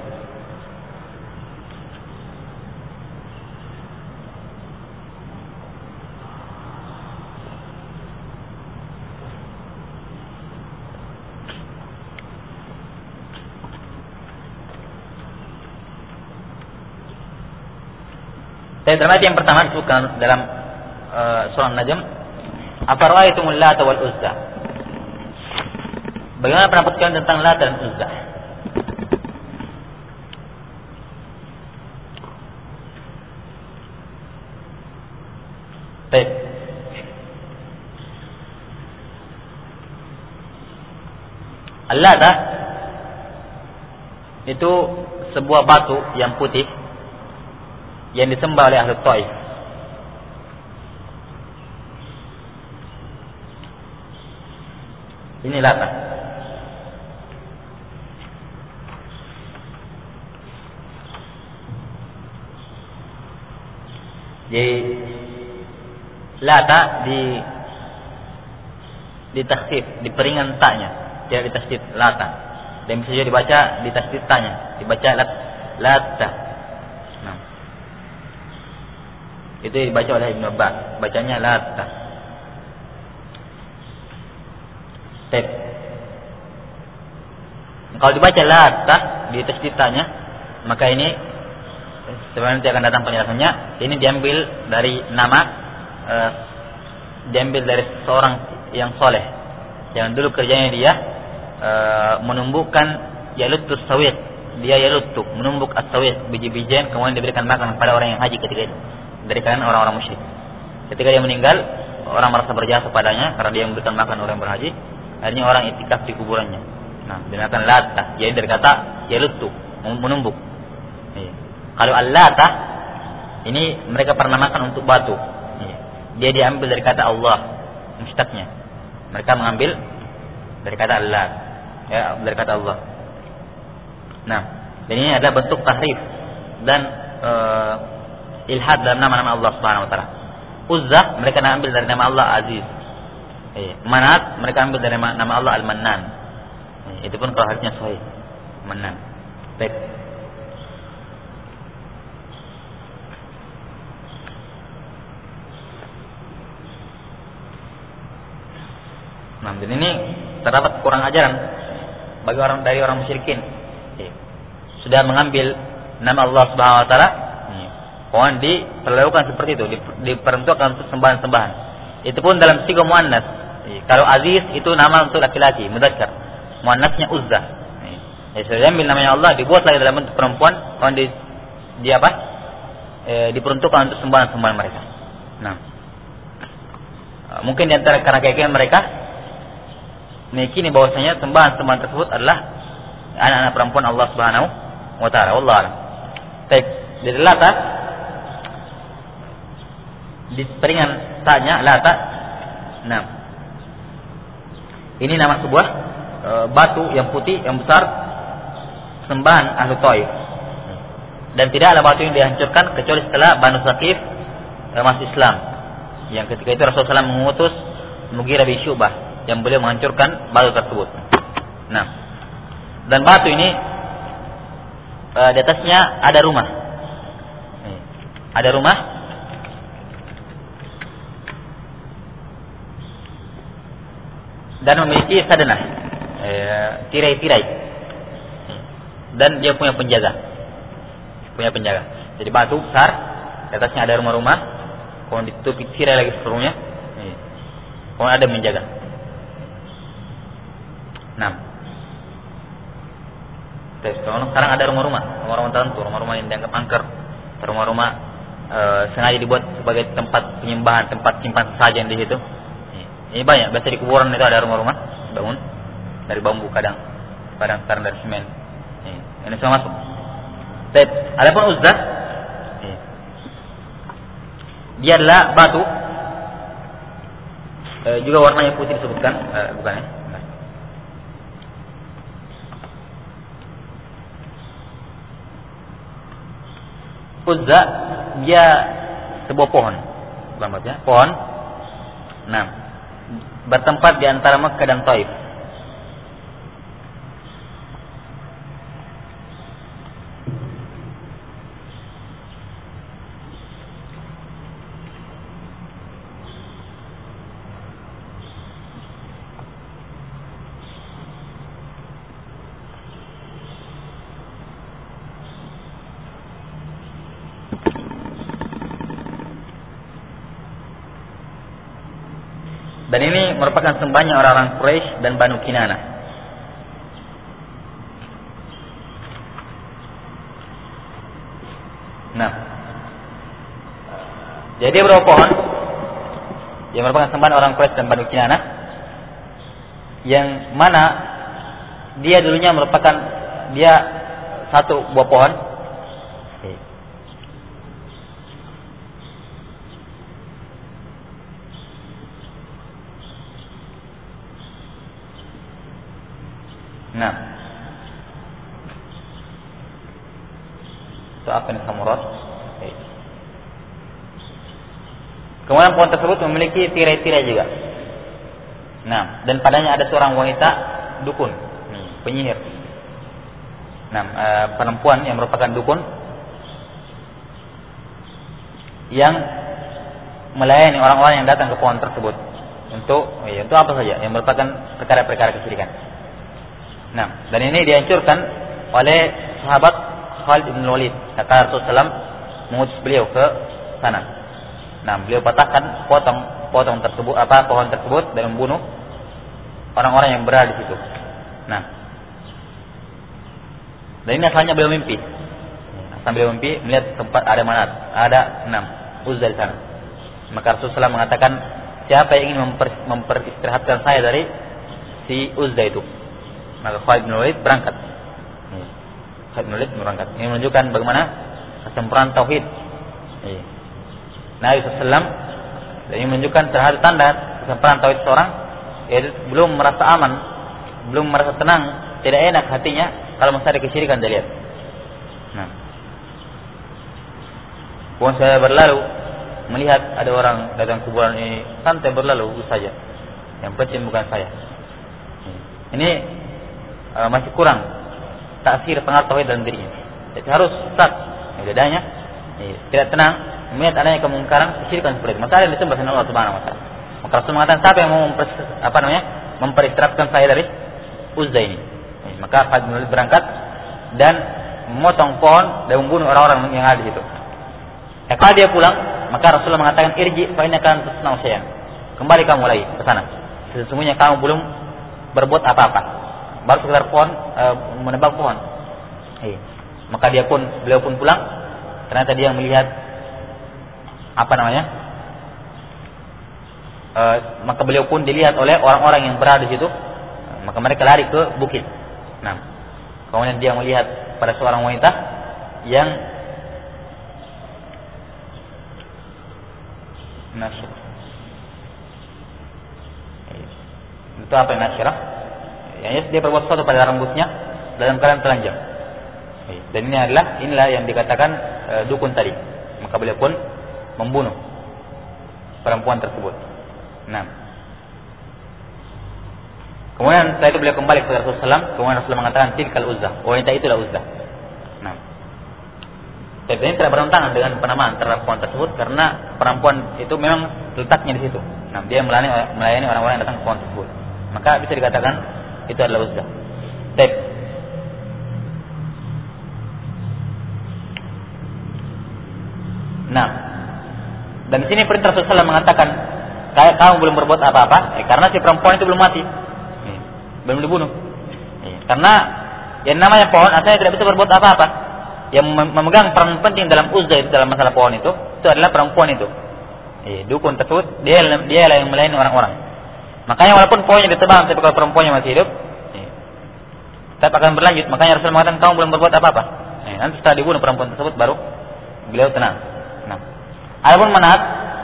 Dalam ayat yang pertama disebutkan dalam surah An-Najm, afara'aytumul Lata wal Uzza. Bagaimana pendapat kalian tentang Lata dan Uzza? Baik. Al-Lata itu sebuah batu yang putih yang disembah oleh ahli Taif. Ini Lata. Jadi Lata di takhfif, diperingan taknya, tidak ditasydid Lata. Dan bisa juga dibaca ditasydid taknya, dibaca Lata. Nah. Itu dibaca oleh Ibnu Abbas, bacanya Lata. Kalau dibaca Lata di tasydidnya, maka ini sebenarnya nanti akan datang penjelasannya. Ini diambil dari nama, diambil dari seorang yang soleh, yang dulu kerjanya dia menumbuhkan yalutus sawit. Dia yalutuk, menumbuk as-sawit, biji-bijian, kemudian diberikan makan kepada orang yang haji ketika itu. Dari kalangan orang-orang musyrik. Ketika dia meninggal, orang merasa berjasa padanya karena dia memberikan makan orang yang berhaji. Akhirnya orang itikaf di kuburannya. Nah, dinamakan Lata. Jadi dari kata yalutu, menumbuk. Kalau Al-Lata, ini mereka pernamakan untuk batu. Dia diambil dari kata Allah, mustaknya. Mereka mengambil dari kata Allah, ya, dari kata Allah. Nah, ini adalah bentuk tahrif dan ilhad dalam nama-nama Allah Subhanahu wa taala. Uzza mereka ambil dari nama Allah Aziz. Manat mereka ambil dari nama Allah Al-Mannan. Itu pun kalau hadisnya sahih. Mannan. Baik. Nah, dan ini terdapat kurang ajaran bagi orang musyrikin. Sudah mengambil nama Allah Subhanahu wa taala, pohon diperlakukan seperti itu, diperuntukkan untuk sembahan-sembahan. Itu pun dalam siga muannas. Kalau Aziz itu nama untuk laki-laki, mudzakkar. Muannasnya Uzza. Sudah ambil namanya Allah, dibuat lagi dalam bentuk perempuan, pohon diperuntukkan untuk sembahan-sembahan mereka. Nah, mungkin di antara karena keyakinan mereka meyakini bahwasanya sembahan-sembahan tersebut adalah anak-anak perempuan Allah Subhanahu wa taala. Wallahu a'lam. Baik, dari Lata diperingan taknya Lata. Nah, ini nama sebuah batu yang putih yang besar sembahan ahlu Taif. Dan tidaklah batu yang dihancurkan kecuali setelah Banu Saqif masuk Islam. Yang ketika itu Rasulullah SAW mengutus Mughirah bin Syu'bah yang beliau menghancurkan batu tersebut. Nah, dan batu ini di atasnya ada rumah. Ada rumah. Dan memiliki sadanah, tirai-tirai. Dan dia punya penjaga. Jadi batu besar, di atasnya ada rumah-rumah, kemudian ditutupi tirai lagi seluruhnya, kemudian ada menjaga. 6. Sekarang ada rumah-rumah tertentu, rumah-rumah yang dianggap angker, rumah-rumah sengaja dibuat sebagai tempat penyembahan, tempat simpan sajen di situ. Ini banyak, biasa di kuburan itu ada rumah-rumah bangun dari bambu, kadang sekarang dari semen. Ini semua masuk. Adapun Uzza, dia adalah batu, juga warnanya putih disebutkan, bukan ya? Uzza dia sebuah pohon, bukan maksudnya pohon. Bertempat di antara Makkah dan Taif. Dan ini merupakan sembahannya orang-orang Quraisy dan Banu Kinanah. Jadi beberapa pohon yang merupakan sembahan orang Quraisy dan Banu Kinanah, yang mana dia dulunya merupakan satu buah pohon. Itu apa ini samurat? Kemudian pohon tersebut memiliki tirai-tirai juga. Dan padanya ada seorang wanita dukun, penyihir. Perempuan yang merupakan dukun yang melayani orang-orang yang datang ke pohon tersebut untuk apa saja yang merupakan perkara-perkara kesyirikan. Dan ini dihancurkan oleh sahabat Khalid bin Walid. Kata Rasulullah SAW mengutus beliau ke sana. Beliau patahkan pohon tersebut dan membunuh orang-orang yang berada di situ. Dan ini asalnya beliau mimpi. Beliau mimpi melihat tempat ada 6 Uzza di sana. Maka Rasulullah SAW mengatakan, siapa yang ingin memperistirahatkan saya dari si Uzza itu? Maka Khalid bin Walid berangkat. Ini menunjukkan bagaimana kesempurnaan tauhid Nabi SAW. Dan ini menunjukkan salah satu tanda kesempurnaan tauhid seorang, yaitu belum merasa aman, belum merasa tenang, tidak enak hatinya kalau masih ada kesyirikan dia lihat. Pun saya berlalu melihat ada orang datang kuburan ini, santai berlalu saja. Yang penting bukan saya. Ini masih kurang taksir pengaruh tauhid dalam dirinya. Jadi harus start dadanya tidak tenang melihat adanya kemungkaran kesyirikan seperti itu. Maka ada disembah oleh Allah Subhanahu wa taala. Maka Rasul mengatakan, siapa yang mau memperistirahatkan saya dari Uzza ini? Maka Khalid bin Walid berangkat dan memotong pohon dan membunuh orang-orang yang ada di situ. Kalau dia pulang, maka Rasulullah mengatakan, irji fa innaka lam tasna'u syai'an. Kembali kamu lagi ke sana. Sesungguhnya kamu belum berbuat apa-apa. Baru sekedar menebang pohon. Maka beliau pun pulang. Ternyata dia melihat maka beliau pun dilihat oleh orang-orang yang berada di situ. Maka mereka lari ke bukit. Kemudian dia melihat pada seorang wanita yang nasyir. Itu apa yang nasyirah? Dia berbuat sesuatu pada rambutnya dalam keadaan telanjang. Dan inilah yang dikatakan dukun tadi. Maka beliau pun membunuh perempuan tersebut. Nah, kemudian setelah itu beliau kembali kepada Rasulullah SAW. Kemudian Rasulullah mengatakan tilkal Uzzah, wanita itulah Uzzah. Nah, tapi ini tidak bertentangan dengan penamaan terhadap perempuan tersebut karena perempuan itu memang letaknya di situ. Nah, dia melayani orang-orang yang datang ke perempuan tersebut. Maka bisa dikatakan itu adalah Uzzah. Nah, dan di sini perintah Rasulullah mengatakan, kamu belum berbuat apa-apa, karena si perempuan itu belum mati, belum dibunuh. Karena yang namanya pohon, asalnya tidak bisa berbuat apa-apa. Yang memegang peran penting dalam Uzzah itu dalam masalah pohon itu adalah perempuan itu. Dukun tersebut, dia yang melayani orang-orang. Makanya walaupun pohonnya ditebang, tapi kalau perempuannya masih hidup, tetap akan berlanjut. Makanya Rasul mengatakan kamu belum berbuat apa-apa. Nanti setelah dibunuh perempuan tersebut baru beliau tenang. Nah, adapun Manat,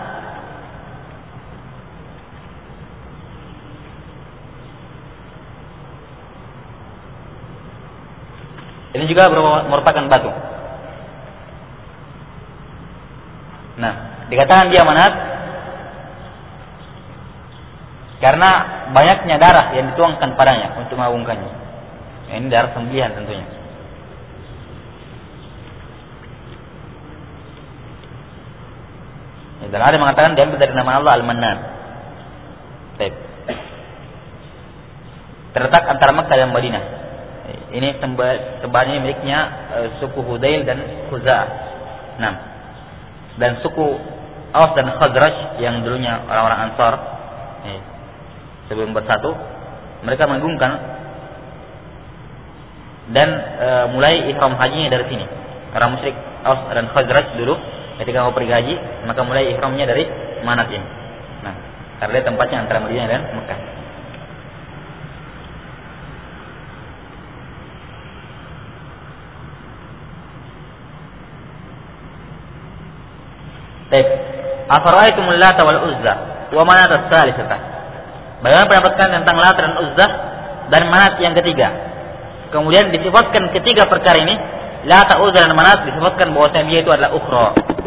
ini juga merupakan batu. Nah, dikatakan dia Manat karena banyaknya darah yang dituangkan padanya untuk mengagungkannya. Ini darah sembelihan tentunya. Dan ada yang mengatakan diambil dari nama Allah Al-Mannan. Terletak antara Makkah dan Madinah. Ini sembahnya miliknya suku Hudail dan Khuza'ah. Nah, dan suku Aus dan Khazraj yang dulunya orang-orang Ansar sebelum bersatu, mereka mengagungkan dan mulai ihram hajinya dari sini. Orang musyrik Aus dan Khazraj dulu ketika mau pergi haji, maka mulai ihramnya dari Manat ini. Nah, karena tempatnya antara Madinah dan Mekah. Baik. Afara'aitumul Lata wal Uzza wa Manat ats-tsalisata. Bagaimana pendapat kalian tentang Lat dan Uzzah dan Manat yang ketiga? Kemudian disifatkan ketiga perkara ini, Lata, Uzzah dan Manat disifatkan bahwa dia itu adalah ukhra.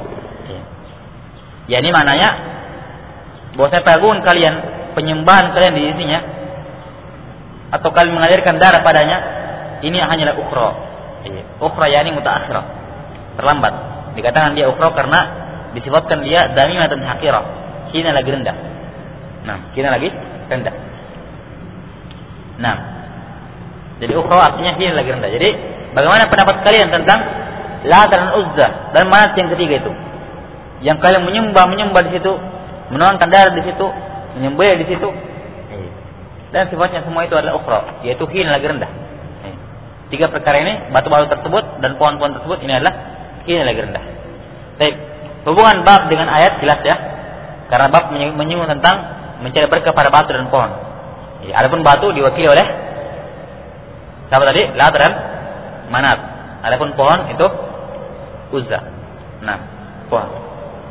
Ya, ini maknanya bahwa pengagungan kalian, penyembahan kalian di sisinya, atau kalian mengalirkan darah padanya, ini hanyalah ukhra. Ukhra yakni mutaakhirah, terlambat. Dikatakan dia ukhra karena disifatkan dia damimatan haqirah, hina lagi rendah. Nah, hina lagi rendah. Nah, jadi ukhra artinya hina lagi rendah. Jadi bagaimana pendapat kalian tentang Lat dan Uzzah dan Manat yang ketiga itu? Yang kalian menyembah di situ, menuangkan darah di situ, menyembah di situ, dan sifatnya semua itu adalah ukhra, yaitu hina lagi rendah. Tiga perkara ini, batu-batu tersebut dan pohon-pohon tersebut, ini adalah hina lagi rendah. Baik, hubungan bab dengan ayat jelas ya, karena bab menyinggung tentang mencari berkah pada batu dan pohon. Adapun batu diwakili oleh siapa tadi? Lat dan Manat. Adapun pohon itu Uzzah. Nah, pohon.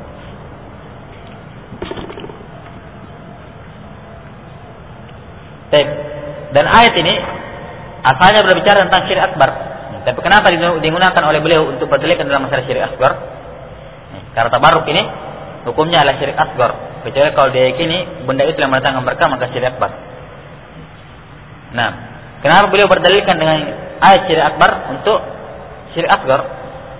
Dan ayat ini asalnya berbicara tentang syirik akbar. Tapi kenapa digunakan oleh beliau untuk berdalilkan dalam masalah syirik akbar? Karena tabarruk ini hukumnya adalah syirik akbar. Kecuali kalau dia yakini benda itu yang mendatangkan berkah, maka syirik akbar. Nah, kenapa beliau berdalilkan dengan ayat syirik akbar untuk syirik akbar?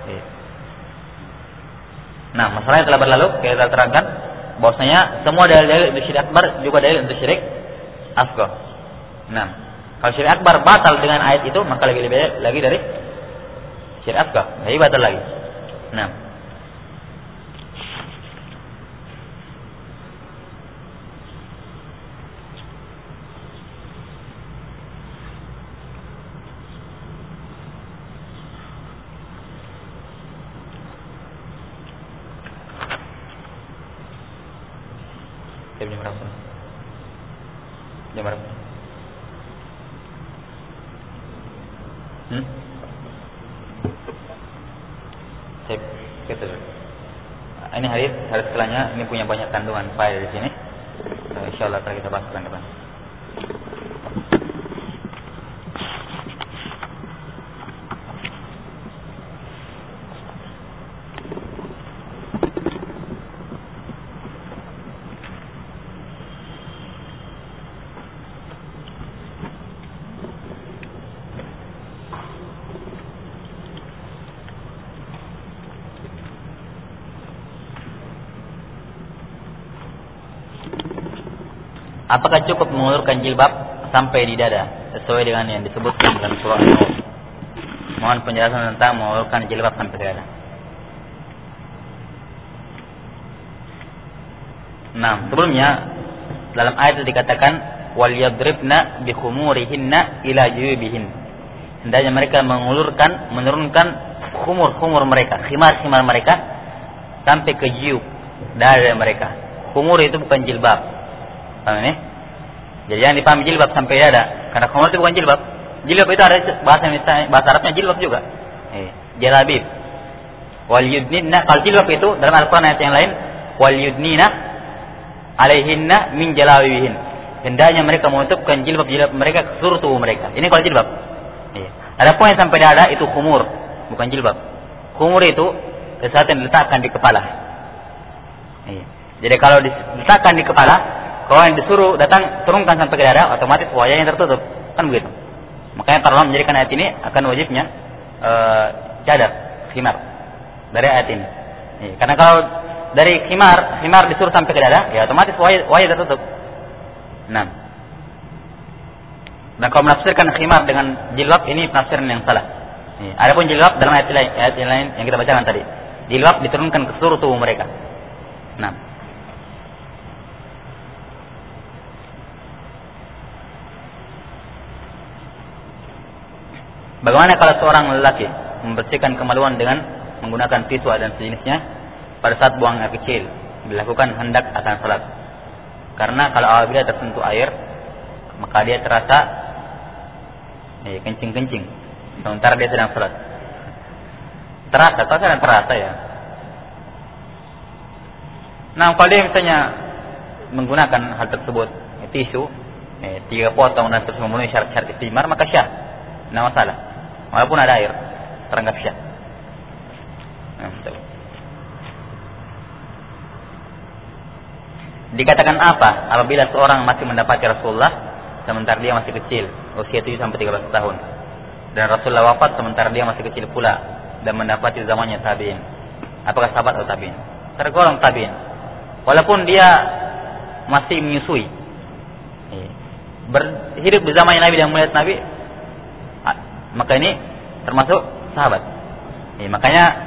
Nah, masalahnya telah berlalu, kita terangkan bahwasanya semua dalil untuk syirik akbar juga dalil untuk syirik asghar. Nah, kalau syirik akbar batal dengan ayat itu, maka lebih lagi dari syirik asghar, jadi batal lagi. Nah, jam berapa? Jam berapa? Sip, gitu. Ini hadis setelahnya ini punya banyak kandungan faedah di sini. Insyaallah akan kita bahas ke depan. Apakah cukup mengulurkan jilbab sampai di dada sesuai dengan yang disebutkan dalam surah An-Nur? Mohon penjelasan tentang mengulurkan jilbab sampai ke dada. Nah, sebelumnya dalam ayat itu dikatakan wal yadribna bi khumurihinna ila juyubihin. Hendaknya mereka menurunkan khumur mereka, khimar mereka sampai ke jiyub dada mereka. Khumur itu bukan jilbab. Paham ini? Jadi yang dipahami jilbab sampai dada, karena khumur itu bukan jilbab. Jilbab itu ada bahasa Arabnya jilbab juga. Jalabib. Wal yudnina, kalau jilbab itu dalam Al-Qur'an ayat yang lain wal yudnina alaihinna min jalabibihin. Hendaknya mereka menutupkan jilbab mereka ke seluruh tubuh mereka. Ini kalau jilbab. Ada poin sampai dada itu khumur, bukan jilbab. Khumur itu sesuatu yang diletakkan di kepala. Jadi kalau diletakkan di kepala, kalau yang disuruh datang turunkan sampai ke dada, otomatis wajahnya tertutup, kan begitu. Makanya kalau menjadikan ayat ini akan wajibnya cadar, khimar dari ayat ini. Karena kalau dari khimar disuruh sampai ke dada, ya otomatis wajah tertutup. Nah. Dan kalau menafsirkan khimar dengan jilbab, ini penafsiran yang salah. Adapun jilbab dalam ayat yang lain yang kita bacakan tadi, jilbab diturunkan ke seluruh tubuh mereka. Nah. Bagaimana kalau seorang lelaki membersihkan kemaluan dengan menggunakan tisu dan sejenisnya pada saat buang air kecil, dilakukan hendak akan salat? Karena kalau apabila tersentuh air, maka dia terasa kencing-kencing sementara dia sedang salat. Terasa ya. Nah, kalau dia misalnya menggunakan hal tersebut, tisu, 3 potong dan terus memenuhi syarat-syarat istimar, maka syah, tidak masalah. Walaupun ada air, teranggap syah. Dikatakan apa apabila seorang masih mendapati Rasulullah sementara dia masih kecil, usia 7 sampai 13 tahun. Dan Rasulullah wafat sementara dia masih kecil pula dan mendapati zamannya tabi'in. Apakah sahabat atau tabi'in? Tergolong tabi'in. Walaupun dia masih menyusui. Hidup di zamannya Nabi dan melihat Nabi, maka ini termasuk sahabat. Makanya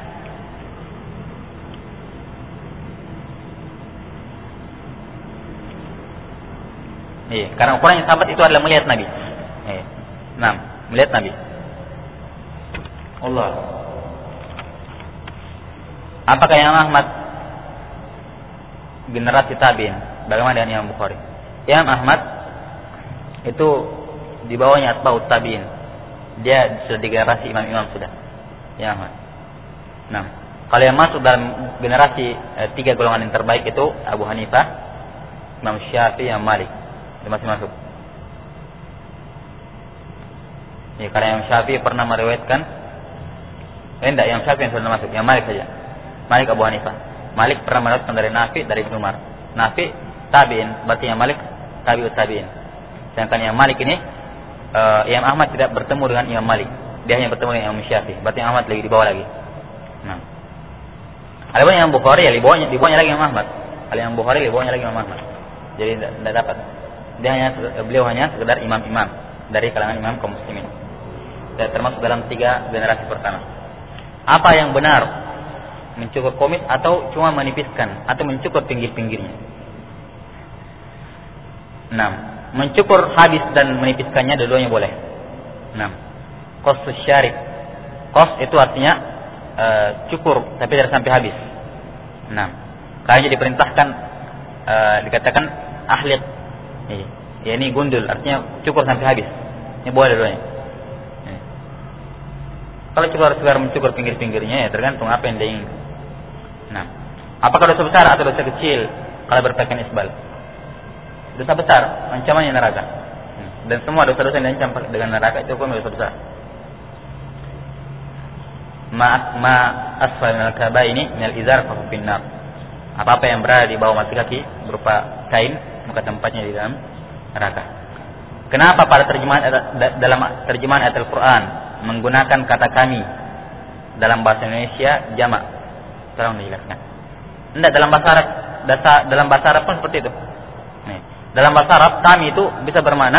karena ukurannya sahabat itu adalah melihat Nabi. Nah, melihat Nabi. Allah. Apakah Imam Ahmad generasi tabi'in? Bagaimana dengan Imam Bukhari? Imam Ahmad itu di bawahnya atba'ut tabi'in. Dia sudah di generasi imam-imam sudah. Imam Ahmad. Nah, kalau yang masuk dalam generasi 3 golongan yang terbaik itu Abu Hanifah, Imam Syafi'i, Imam Malik. Dia masih masuk. Karena Imam Syafi'i pernah meriwayatkan, enggak, Imam Syafi'i yang sudah masuk, yang Malik saja. Malik, Abu Hanifah. Malik pernah meriwayatkan dari Nafi, dari Ibnu Umar. Nafi tabi'in, berarti yang Malik tabi'ut tabi'in. Sedangkan yang Malik ini, Imam Ahmad tidak bertemu dengan Imam Malik. Dia hanya bertemu dengan Imam Syafi'i. Berarti Imam Ahmad lagi di bawah lagi. Nah, ada yang Bukhari ya di bawahnya lagi Imam Ahmad. Kalau yang Bukhari di bawahnya lagi Imam Ahmad. Jadi tidak dapat. Beliau hanya sekedar imam-imam dari kalangan imam kaum muslimin. Dan termasuk dalam 3 generasi pertama. Apa yang benar? Mencukur kumis atau cuma menipiskan atau mencukur pinggir-pinggirnya? 6. Mencukur habis dan menipiskannya dua-duanya boleh. 6. Qasus syarif. Qas itu artinya cukur tapi tidak sampai habis. 6. Karena diperintahkan dikatakan ahliq. Ini gundul, artinya cukur sampai habis. Ini boleh dua-duanya. Kalau sekedar mencukur pinggir-pinggirnya, ya tergantung apa yang dia ingin. Nah, apakah dosa besar atau dosa kecil kalau berpakaian isbal? Dosa besar, ancamannya neraka. Dan semua dosa-dosa yang diancam dengan neraka itu hukumnya dosa besar. Ma asfal minal kabaini minal izar fa fin nar. Apa-apa yang berada di bawah mata kaki berupa kain, maka tempatnya di dalam neraka. Kenapa pada dalam terjemahan ayat Al-Quran menggunakan kata kami dalam bahasa Indonesia jamak? Tolong dijelaskan. Tidak, dalam bahasa Arab pun seperti itu. Dalam bahasa Arab kami itu bisa bermakna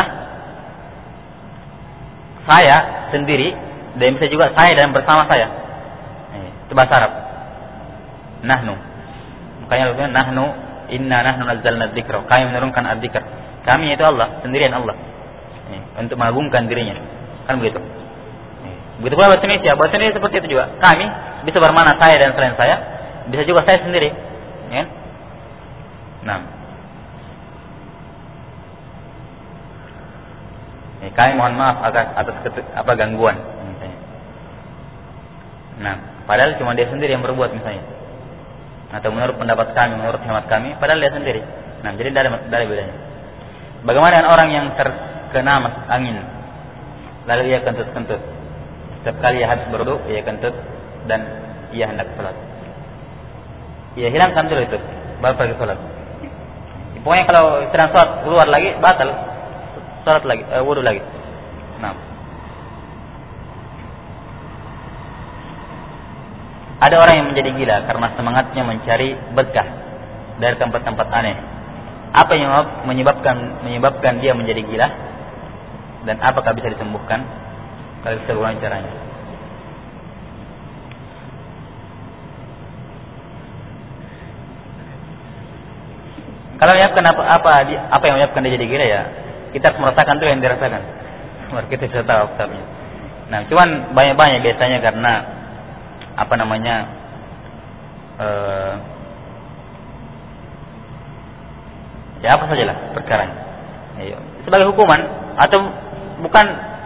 saya sendiri, dan bisa juga saya dan bersama saya. Itu bahasa Arab. Nahnu. Makanya lebih nahnu, inna nahnu nazzalna dzikra. Kami menurunkan adzikr. Kami itu Allah, sendirian Allah. Untuk mengagungkan dirinya. Kan begitu. Begitu pula bahasa Indonesia. Bahasa Indonesia seperti itu juga. Kami bisa bermakna saya dan selain saya, bisa juga saya sendiri. Ya. Nah. Kami mohon maaf atas gangguan. Nah, padahal cuma dia sendiri yang berbuat misalnya. Atau menurut pendapat kami, menurut hemat kami, padahal dia sendiri. Nah, jadi dari bedanya. Bagaimana dengan orang yang terkena masuk angin, lalu ia kentut-kentut. Setiap kali ia habis berwudu, ia kentut dan ia hendak sholat. Ia hilangkan dulu itu, baru pergi sholat. Pokoknya kalau sedang sholat keluar lagi, batal sholat lagi, wudu lagi. Nah, ada orang yang menjadi gila karena semangatnya mencari berkah dari tempat-tempat aneh. Apa yang menyebabkan dia menjadi gila? Dan apakah bisa disembuhkan? Kalau bisa bagaimana caranya? Kalau menyebabkan apa yang menyebabkan dia jadi gila ya, kita harus merasakan itu yang dirasakan. Baru kita bisa tahu sebabnya. Nah, cuman banyak biasanya karena ya apa sajalah perkaranya. Sebagai hukuman atau bukan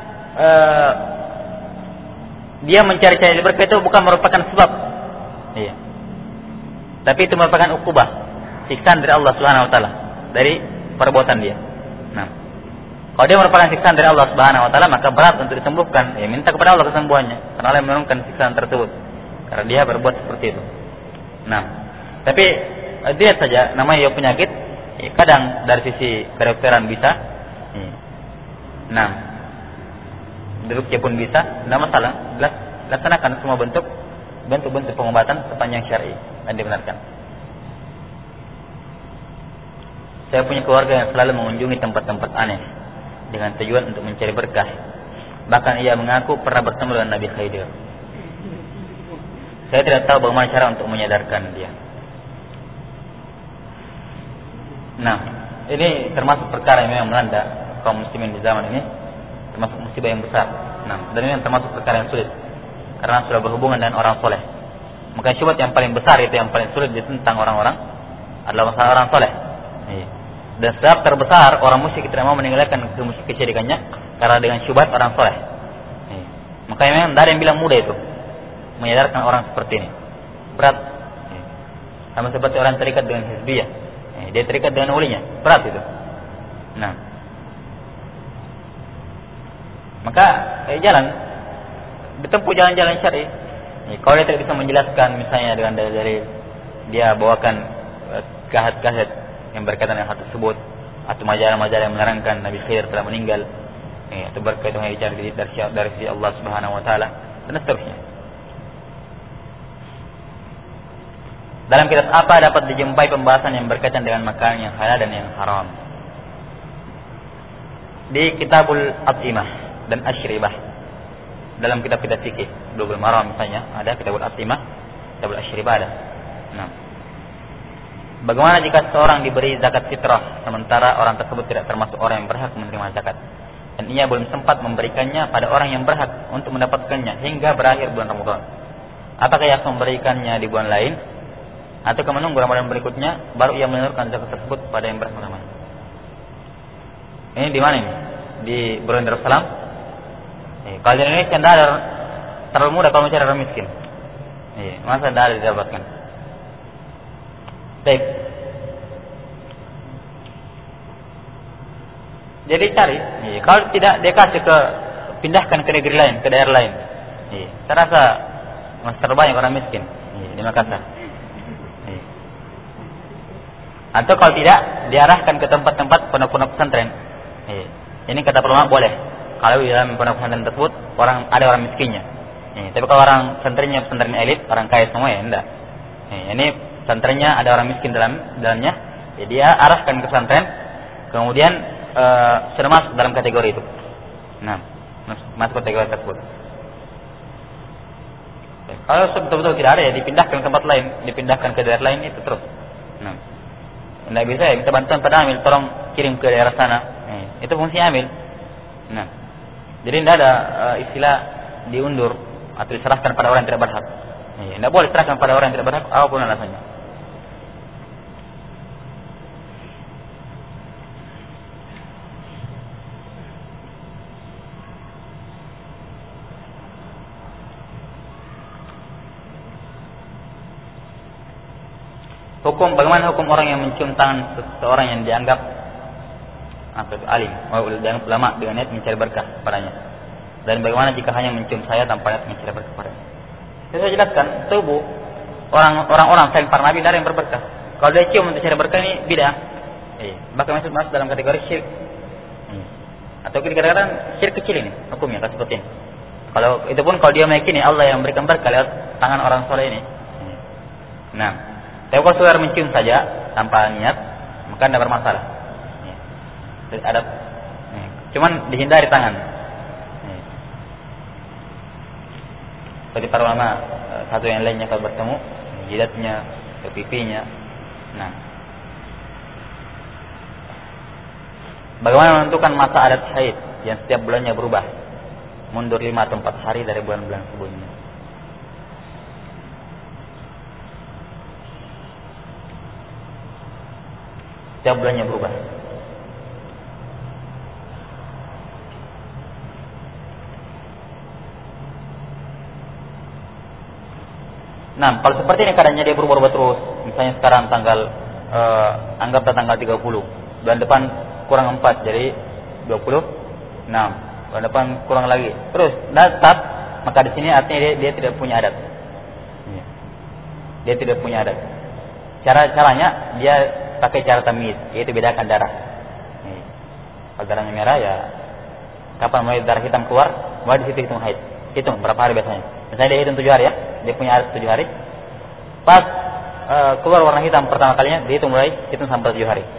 dia mencari-cari berkah itu bukan merupakan sebab. Iya. Tapi itu merupakan ukubah, siksaan dari Allah Subhanahu wa taala dari perbuatan dia. Nah, kalau dia merupakan siksaan dari Allah Subhanahu wa taala, maka berat untuk disembuhkan. Ya, minta kepada Allah kesembuhannya, karena Allah yang menurunkan siksaan tersebut. Karena dia berbuat seperti itu. Nah, tapi lihat saja, namanya penyakit, kadang dari sisi kedokteran bisa. Nah, ruqyah pun bisa, tidak masalah. Laksanakan semua bentuk pengobatan sepanjang syar'i dan dibenarkan. Saya punya keluarga yang selalu mengunjungi tempat-tempat aneh dengan tujuan untuk mencari berkah. Bahkan ia mengaku pernah bertemu dengan Nabi Khidir. Saya tidak tahu bagaimana cara untuk menyadarkan dia. Nah, ini termasuk perkara yang memang melanda kaum muslimin di zaman ini, termasuk musibah yang besar. Nah, dan ini termasuk perkara yang sulit karena sudah berhubungan dengan orang soleh. Maka syubhat yang paling besar itu yang paling sulit ditentang orang-orang adalah masalah orang soleh. Dan sebab terbesar orang musyrik tidak mau meninggalkan kesyirikannya karena dengan syubhat orang soleh. Maka memang tidak ada yang bilang mudah itu menyadarkan orang seperti ini. Berat. Sama seperti orang terikat dengan hizbiyah. Dia terikat dengan walinya. Berat itu. Nah, maka jalan, ditempuh jalan-jalan syar'i. Kalau dia tidak bisa menjelaskan misalnya dengan dari dia bawakan kaset-kaset yang berkaitan dengan hal tersebut, atau majalah-majalah yang menerangkan Nabi Khidir telah meninggal, atau berkaitan dengan dicari dari sisi Allah Subhanahu wa taala, dan seterusnya. Dalam kitab apa dapat dijumpai pembahasan yang berkaitan dengan makanan yang halal dan yang haram? Di Kitabul At'imah dan Asyribah. Dalam kitab-kitab fikih, Bulughul Maram misalnya, ada Kitabul At'imah, Kitabul Asyribah ada. Nah, bagaimana jika seorang diberi zakat fitrah sementara orang tersebut tidak termasuk orang yang berhak menerima zakat, dan ia belum sempat memberikannya pada orang yang berhak untuk mendapatkannya hingga berakhir bulan Ramadan? Apakah ia akan memberikannya di bulan lain, atau menunggu Ramadan berikutnya baru ia menurunkan zakat tersebut pada yang berhak menerima? Ini di mana ini? Di Brunei Darussalam. Kalau di Indonesia tidak ada, terlalu mudah kalau mencari orang miskin. Masa tidak ada didapatkan? Baik. Jadi cari. Kalau tidak, dia kasih pindahkan ke negeri lain, ke daerah lain. Saya rasa masih terbanyak orang miskin di Makassar. Atau kalau tidak, diarahkan ke tempat-tempat pondok-pondok pesantren. Ini kata ulama boleh. Kalau di dalam pondok pesantren tersebut ada orang miskinnya. Tapi kalau orang pesantren elit, orang kaya semua ya enggak. Ini pesantrennya ada orang miskin dalamnya, ya dia arahkan ke pesantren kemudian sudah masuk dalam kategori itu. Nah, masuk kategori tersebut. Kalau betul-betul tidak ada ya dipindahkan ke tempat lain, dipindahkan ke daerah lain itu terus. Nah, tidak bisa ya minta bantuan pada amil, tolong kirim ke daerah sana. Itu fungsi amil. Nah, jadi tidak ada istilah diundur atau diserahkan pada orang yang tidak berhak. Tidak boleh diserahkan pada orang yang tidak berhak apapun alasannya. Bagaimana hukum orang yang mencium tangan seseorang yang dianggap alim, dianggap ulama dengan niat mencari berkah padanya? Dan bagaimana jika hanya mencium saya tanpa niat mencari berkah padanya? Saya jelaskan, tubuh orang-orang selain para nabi dari yang berberkah. Kalau dia cium untuk cari berkah ini bid'ah. Bahkan masuk dalam kategori syirik. Atau kadang-kadang syirik kecil ini hukumnya kalau seperti ini. Kalau itu pun kalau dia meyakini Allah yang memberikan berkah lewat tangan orang soleh ini. Nah, tapi kalau saudara mencium saja tanpa niat, maka tidak bermasalah. Ada, cuman dihindari tangan. Seperti para ulama satu yang lainnya kalau bertemu, jidatnya, ke pipinya. Nah, bagaimana menentukan masa adat haid yang setiap bulannya berubah, mundur 5 atau 4 hari dari bulan-bulan sebelumnya? Setiap bulannya berubah. Nah, kalau seperti ini keadaannya dia berubah terus. Misalnya sekarang anggaplah tanggal 30. Bulan depan kurang 4 jadi 20. Nah, bulan depan kurang lagi. Terus tetap, maka di sini artinya dia tidak punya adat. Dia tidak punya adat. Caranya dia pakai cara tamyiz, yaitu bedakan darah. Kalau darahnya merah ya kapan mulai darah hitam keluar, mulai di situ hitung haid. Hitung berapa hari biasanya. Misalnya dia hitung 7 hari ya, dia punya adat 7 hari. Pas keluar warna hitam pertama kalinya, dia hitung sampai 7 hari.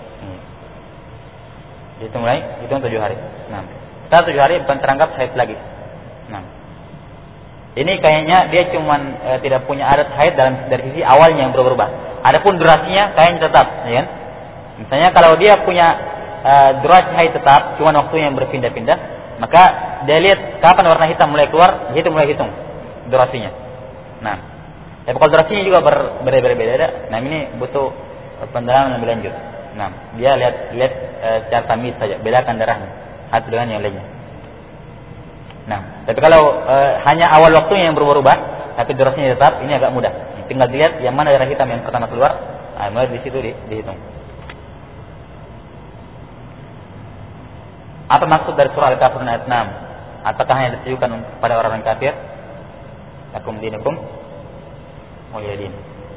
Hitung 7 hari. Nah, setelah 7 hari bukan teranggap haid lagi. Nah, ini kayaknya dia cuman tidak punya adat haid dari sisi awalnya yang berubah-ubah. Adapun durasinya kayaknya tetap, ya kan? Misalnya kalau dia punya durasi haid tetap, cuma waktunya yang berpindah-pindah, maka dia lihat kapan warna hitam mulai keluar, dia mulai hitung durasinya. Nah, tapi kalau durasinya juga berbeda-beda, nah ini butuh pendalaman lebih lanjut. Nah, dia lihat secara tamyiz saja, bedakan darahnya satu dengan yang lainnya. Nah, tapi kalau hanya awal waktunya yang berubah-ubah, tapi durasinya tetap, ini agak mudah. Tinggal dilihat yang mana darah hitam yang pertama keluar, mulai di situ dihitung. Apa maksud dari surah Al-Kafirun ayat 6? Apakah hanya ditujukan kepada orang kafir? Lakum dinukum waliyadin.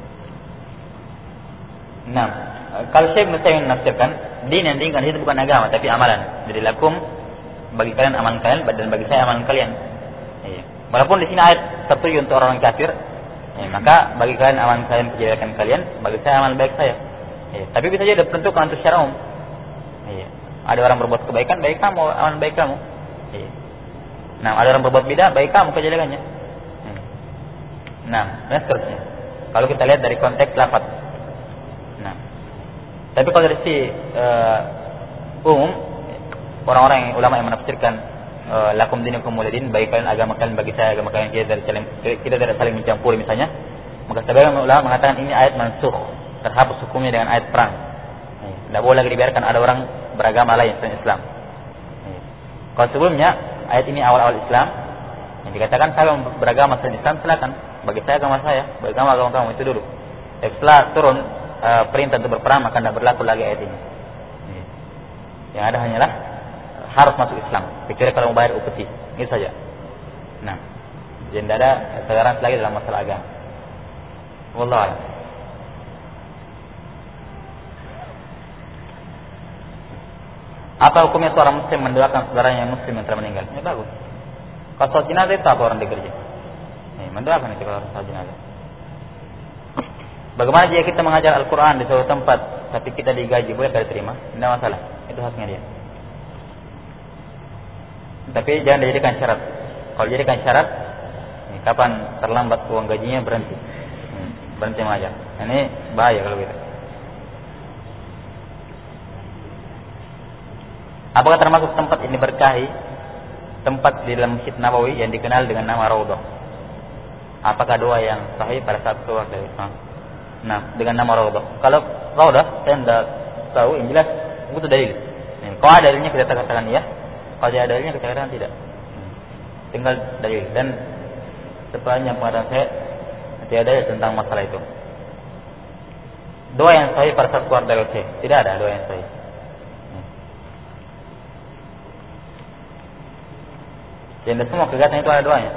Nah, kalau Syekh Nusaymin menafsirkan, din yang diinginkan itu bukan agama tapi amalan. Jadi lakum bagi kalian amalan kalian dan bagi saya amalan kalian. Walaupun di sini ayat tertuju untuk orang kafir, maka bagi kalian amalan kalian kejelekan kalian, bagi saya amalan baik saya. Tapi bisa jadi ditentukan untuk secara umum. Ada orang berbuat kebaikan, baik kamu, amalan baik kamu. Nah, ada orang berbuat bidah, baik kamu kejelekannya. Nah, dan seterusnya. Kalau kita lihat dari konteks lafaz. Nah, tapi kalau dari sisi umum, orang-orang yang ulama yang menafsirkan lakum dinukum waliyadin, bagi kalian agama kalian, bagi saya agama kalian, kita tidak saling mencampuri misalnya, maka sebagian ulama mengatakan ini ayat mansukh, terhapus hukumnya dengan ayat perang. Tidak boleh lagi dibiarkan ada orang beragama lain selain Islam. Kalau sebelumnya ayat ini awal-awal Islam yang dikatakan saya beragama selain Islam, silakan, bagi saya agama saya, bagi kamu agama kamu, itu dulu. Tapi setelah turun perintah untuk berperang, maka tidak berlaku lagi ayat ini. Yang ada hanyalah harus masuk Islam, kecuali kalau membayar upeti, itu saja. Nah, jadi tidak ada toleransi lagi dalam masalah agama. Wallahu a'lam. Apa hukumnya seorang muslim mendoakan saudaranya yang muslim yang telah meninggal? Ya bagus. Kalau sholat jenazah itu apa orang di gereja? Mendoakan itu kalau sholat jenazah. Bagaimana jika kita mengajar Al-Quran di suatu tempat, tapi kita digaji, boleh tidak diterima? Tidak masalah, itu haknya dia. Tapi jangan dijadikan syarat. Kalau dijadikan syarat, kapan terlambat uang gajinya berhenti, berhenti mengajar. Ini bahaya kalau gitu. Apakah termasuk tempat ini berkahi? Tempat di dalam Masjid Nabawi yang dikenal dengan nama Raudhah. Apakah doa yang sahih pada saat keluar dari Islam? Nah, dengan nama Raudhah. Kalau Raudhah, saya tidak tahu. Yang jelas butuh dalil. Kalau ada dalilnya kita katakan ya. Kalau tidak ada dalilnya kita katakan tidak. Tinggal dalil. Dan sepanjang pengetahuan saya tidak ada tentang masalah itu. Doa yang sahih pada saat keluar dari WC, tidak ada doa yang sahih. Jadi semua kegiatan itu ada doanya.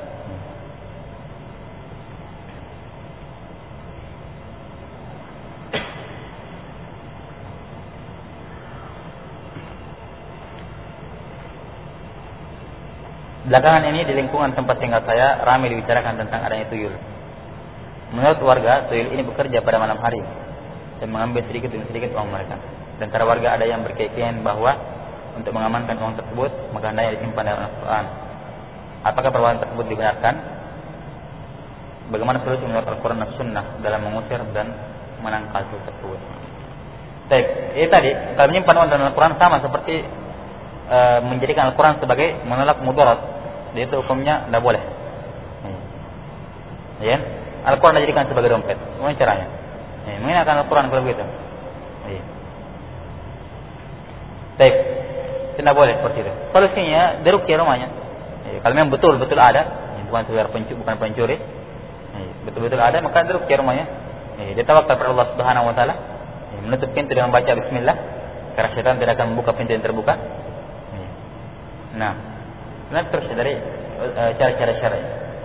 Belakangan ini di lingkungan tempat tinggal saya ramai dibicarakan tentang adanya tuyul. Menurut warga, tuyul ini bekerja pada malam hari dan mengambil sedikit demi sedikit uang mereka. Dan antara warga ada yang berkeyakinan bahwa untuk mengamankan uang tersebut maka hendaknya disimpan dalam Al-Quran. Apakah perbuatan tersebut dibenarkan? Bagaimana solusi menurut Al-Quran dan Sunnah dalam mengusir dan menangkal hal tersebut? Baik, ini tadi kalau menyimpan uang dalam Al-Quran sama seperti menjadikan Al-Quran sebagai menolak mudarat. Dia itu hukumnya tidak boleh. Ya, Al-Quran dijadikan sebagai dompet. Bagaimana caranya? Menggunakan Al-Quran kalau begitu. Baik, tidak boleh seperti itu. Solusinya diruqyah rumahnya. Kalau memang betul-betul ada, bukan sekedar bukan pencuri, betul-betul ada, maka diruqyah rumahnya. Dia tawakal kepada Allah Subhanahu Wa Taala, menutup pintu dengan membaca Bismillah, karena syaitan tidak akan membuka pintu yang terbuka. Nah, terus dari cara-cara syar'i.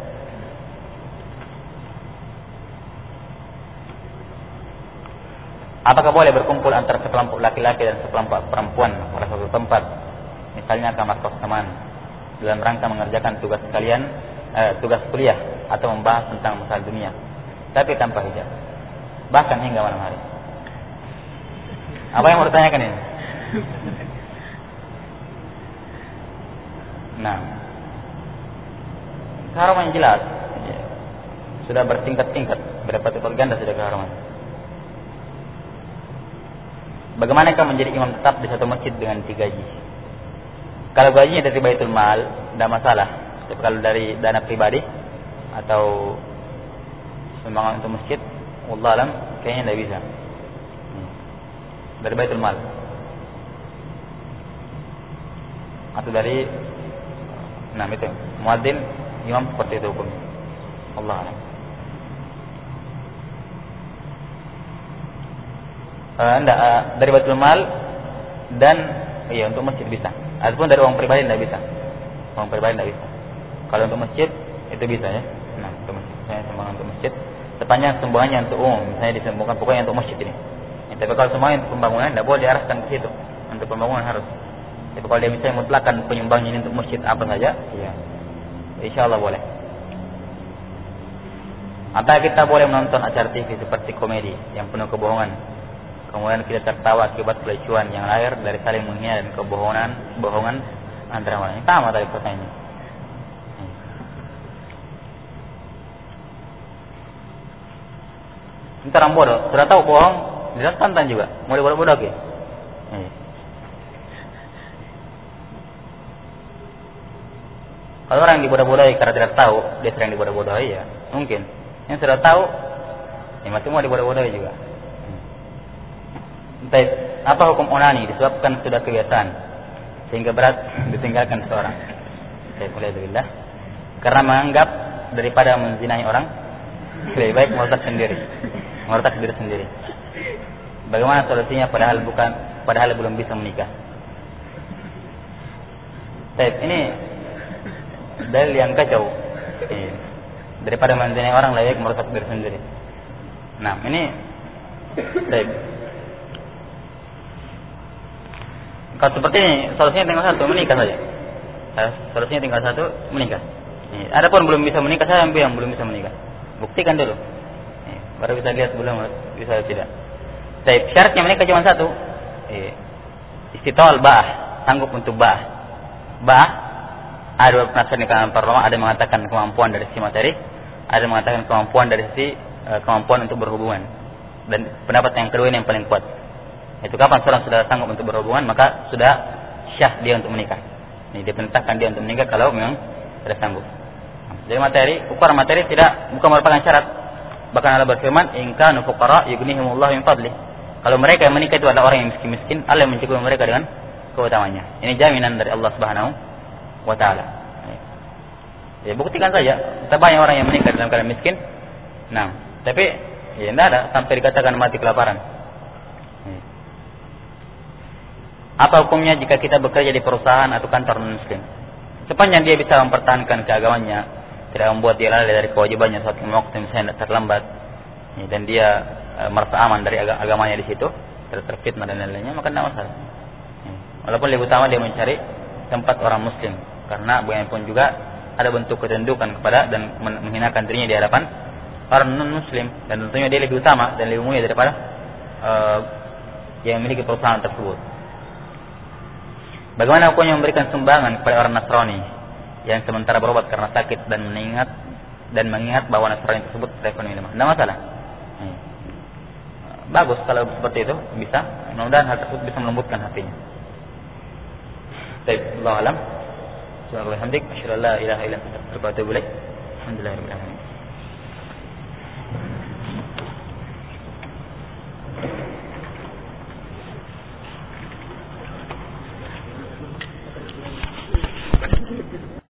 Apakah boleh berkumpul antara sekelompok laki-laki dan sekelompok perempuan pada suatu tempat, misalnya kamar kos-kosan, dalam rangka mengerjakan tugas kalian, tugas kuliah atau membahas tentang masalah dunia, tapi tanpa hijab, bahkan hingga malam hari? Apa yang mau ditanyakan ini? Nah, keharaman jelas, sudah bertingkat-tingkat, berapa ganda sudah keharaman. Bagaimanakah menjadi imam tetap di satu masjid dengan digaji? Kalau gajinya dari Baitul Mal, tidak masalah. Tapi kalau dari dana pribadi atau sumbangan untuk masjid, wallah alam, kayaknya tidak bisa. Dari Baitul Mal atau dari itu muadzin, imam seperti itu hukum. Allah alam. Dari Baitul Mal dan untuk masjid bisa. Adapun dari uang pribadi tidak bisa. Uang pribadi tidak bisa. Kalau untuk masjid itu bisa ya. Nah, untuk masjid, saya sumbangan untuk masjid. Sepanjang sumbangannya untuk umum, misalnya disumbangkan pokoknya untuk masjid ini. Tapi kalau semuanya untuk pembangunan tidak boleh diarahkan ke situ. Untuk pembangunan harus. Tapi kalau dia misalnya mutlakkan penyumbangnya ini untuk masjid apa saja, ya, insya Allah boleh. Atau kita boleh menonton acara TV seperti komedi yang penuh kebohongan, kemudian kita tertawa akibat pelecehan yang lahir dari saling menghina dan kebohongan antara orang. Sama tadi pertanyaannya. Ini orang bodoh, sudah tahu bohong, dia tantang juga, mau dibodoh-bodoh ke? Kalau orang dibodoh-bodohi karena tidak tahu, dia sering dibodoh-bodohi ya, mungkin. Yang sudah tahu, ya masih mau dibodoh-bodohi juga. Entah apa hukum onani disebabkan sudah kebiasaan sehingga berat ditinggalkan seorang. Saya mulai dari Allah. Karena menganggap daripada menzinai orang lebih baik merusak diri sendiri. Bagaimana solusinya padahal belum bisa menikah? Ini dalil yang kacau. Daripada menzinai orang lebih baik merusak diri sendiri. Nah, ini kalau seperti ini, solusinya tinggal satu, menikah saja. Solusinya tinggal satu, menikah. Adapun belum bisa menikah, saya yang belum bisa menikah. Buktikan dulu. Baru bisa lihat belum bisa tidak. Tapi syaratnya mereka cuma satu. Istitol ba'ah, sanggup untuk ba'ah. Ba'ah ada penafsir di kalangan para ulama, ada yang mengatakan kemampuan dari sisi materi, ada yang mengatakan kemampuan dari sisi kemampuan untuk berhubungan. Dan pendapat yang kedua ini yang paling kuat. Itu kapan seorang sudah sanggup untuk berhubungan, maka sudah syah dia untuk menikah. Ini diperintahkan dia untuk menikah kalau memang sudah sanggup. Jadi materi, ukuran materi bukan merupakan syarat. Bahkan Allah berfirman, "In kanu fuqara yughnihimullahu min fadli." Kalau mereka yang menikah itu adalah orang yang miskin-miskin, Allah yang mencukupi mereka dengan keutamanya. Ini jaminan dari Allah Subhanahu wa taala. Ya, buktikan saja. Kita banyak orang yang menikah dalam keadaan miskin. Nah, tapi ya tidak ada sampai dikatakan mati kelaparan. Apa hukumnya jika kita bekerja di perusahaan atau kantor non-muslim? Sepanjang dia bisa mempertahankan keagamannya, tidak membuat dia lalai dari kewajibannya saat waktu misalnya tidak terlambat, dan dia merasa aman dari agamanya di situ, terfitnah dan lain-lainnya, maka tidak masalah. Walaupun lebih utama dia mencari tempat orang muslim, karena bagaimanapun juga ada bentuk ketundukan kepada dan menghinakan dirinya di hadapan orang non-muslim, dan tentunya dia lebih utama dan lebih mulia daripada yang memiliki perusahaan tersebut. Bagaimana hukumnya memberikan sumbangan kepada orang Nasrani yang sementara berobat karena sakit dan mengingat bahwa Nasrani tersebut ekonomi lemah? Tidak masalah. Bagus kalau seperti itu, bisa. Mudah-mudahan hal tersebut bisa melembutkan hatinya. Baik, Allahu a'lam. Subhanallah hamdik, asyhadu an la ilaha illa anta, astaghfiruka wa atubu ilaik. Alhamdulillahirabbil alamin.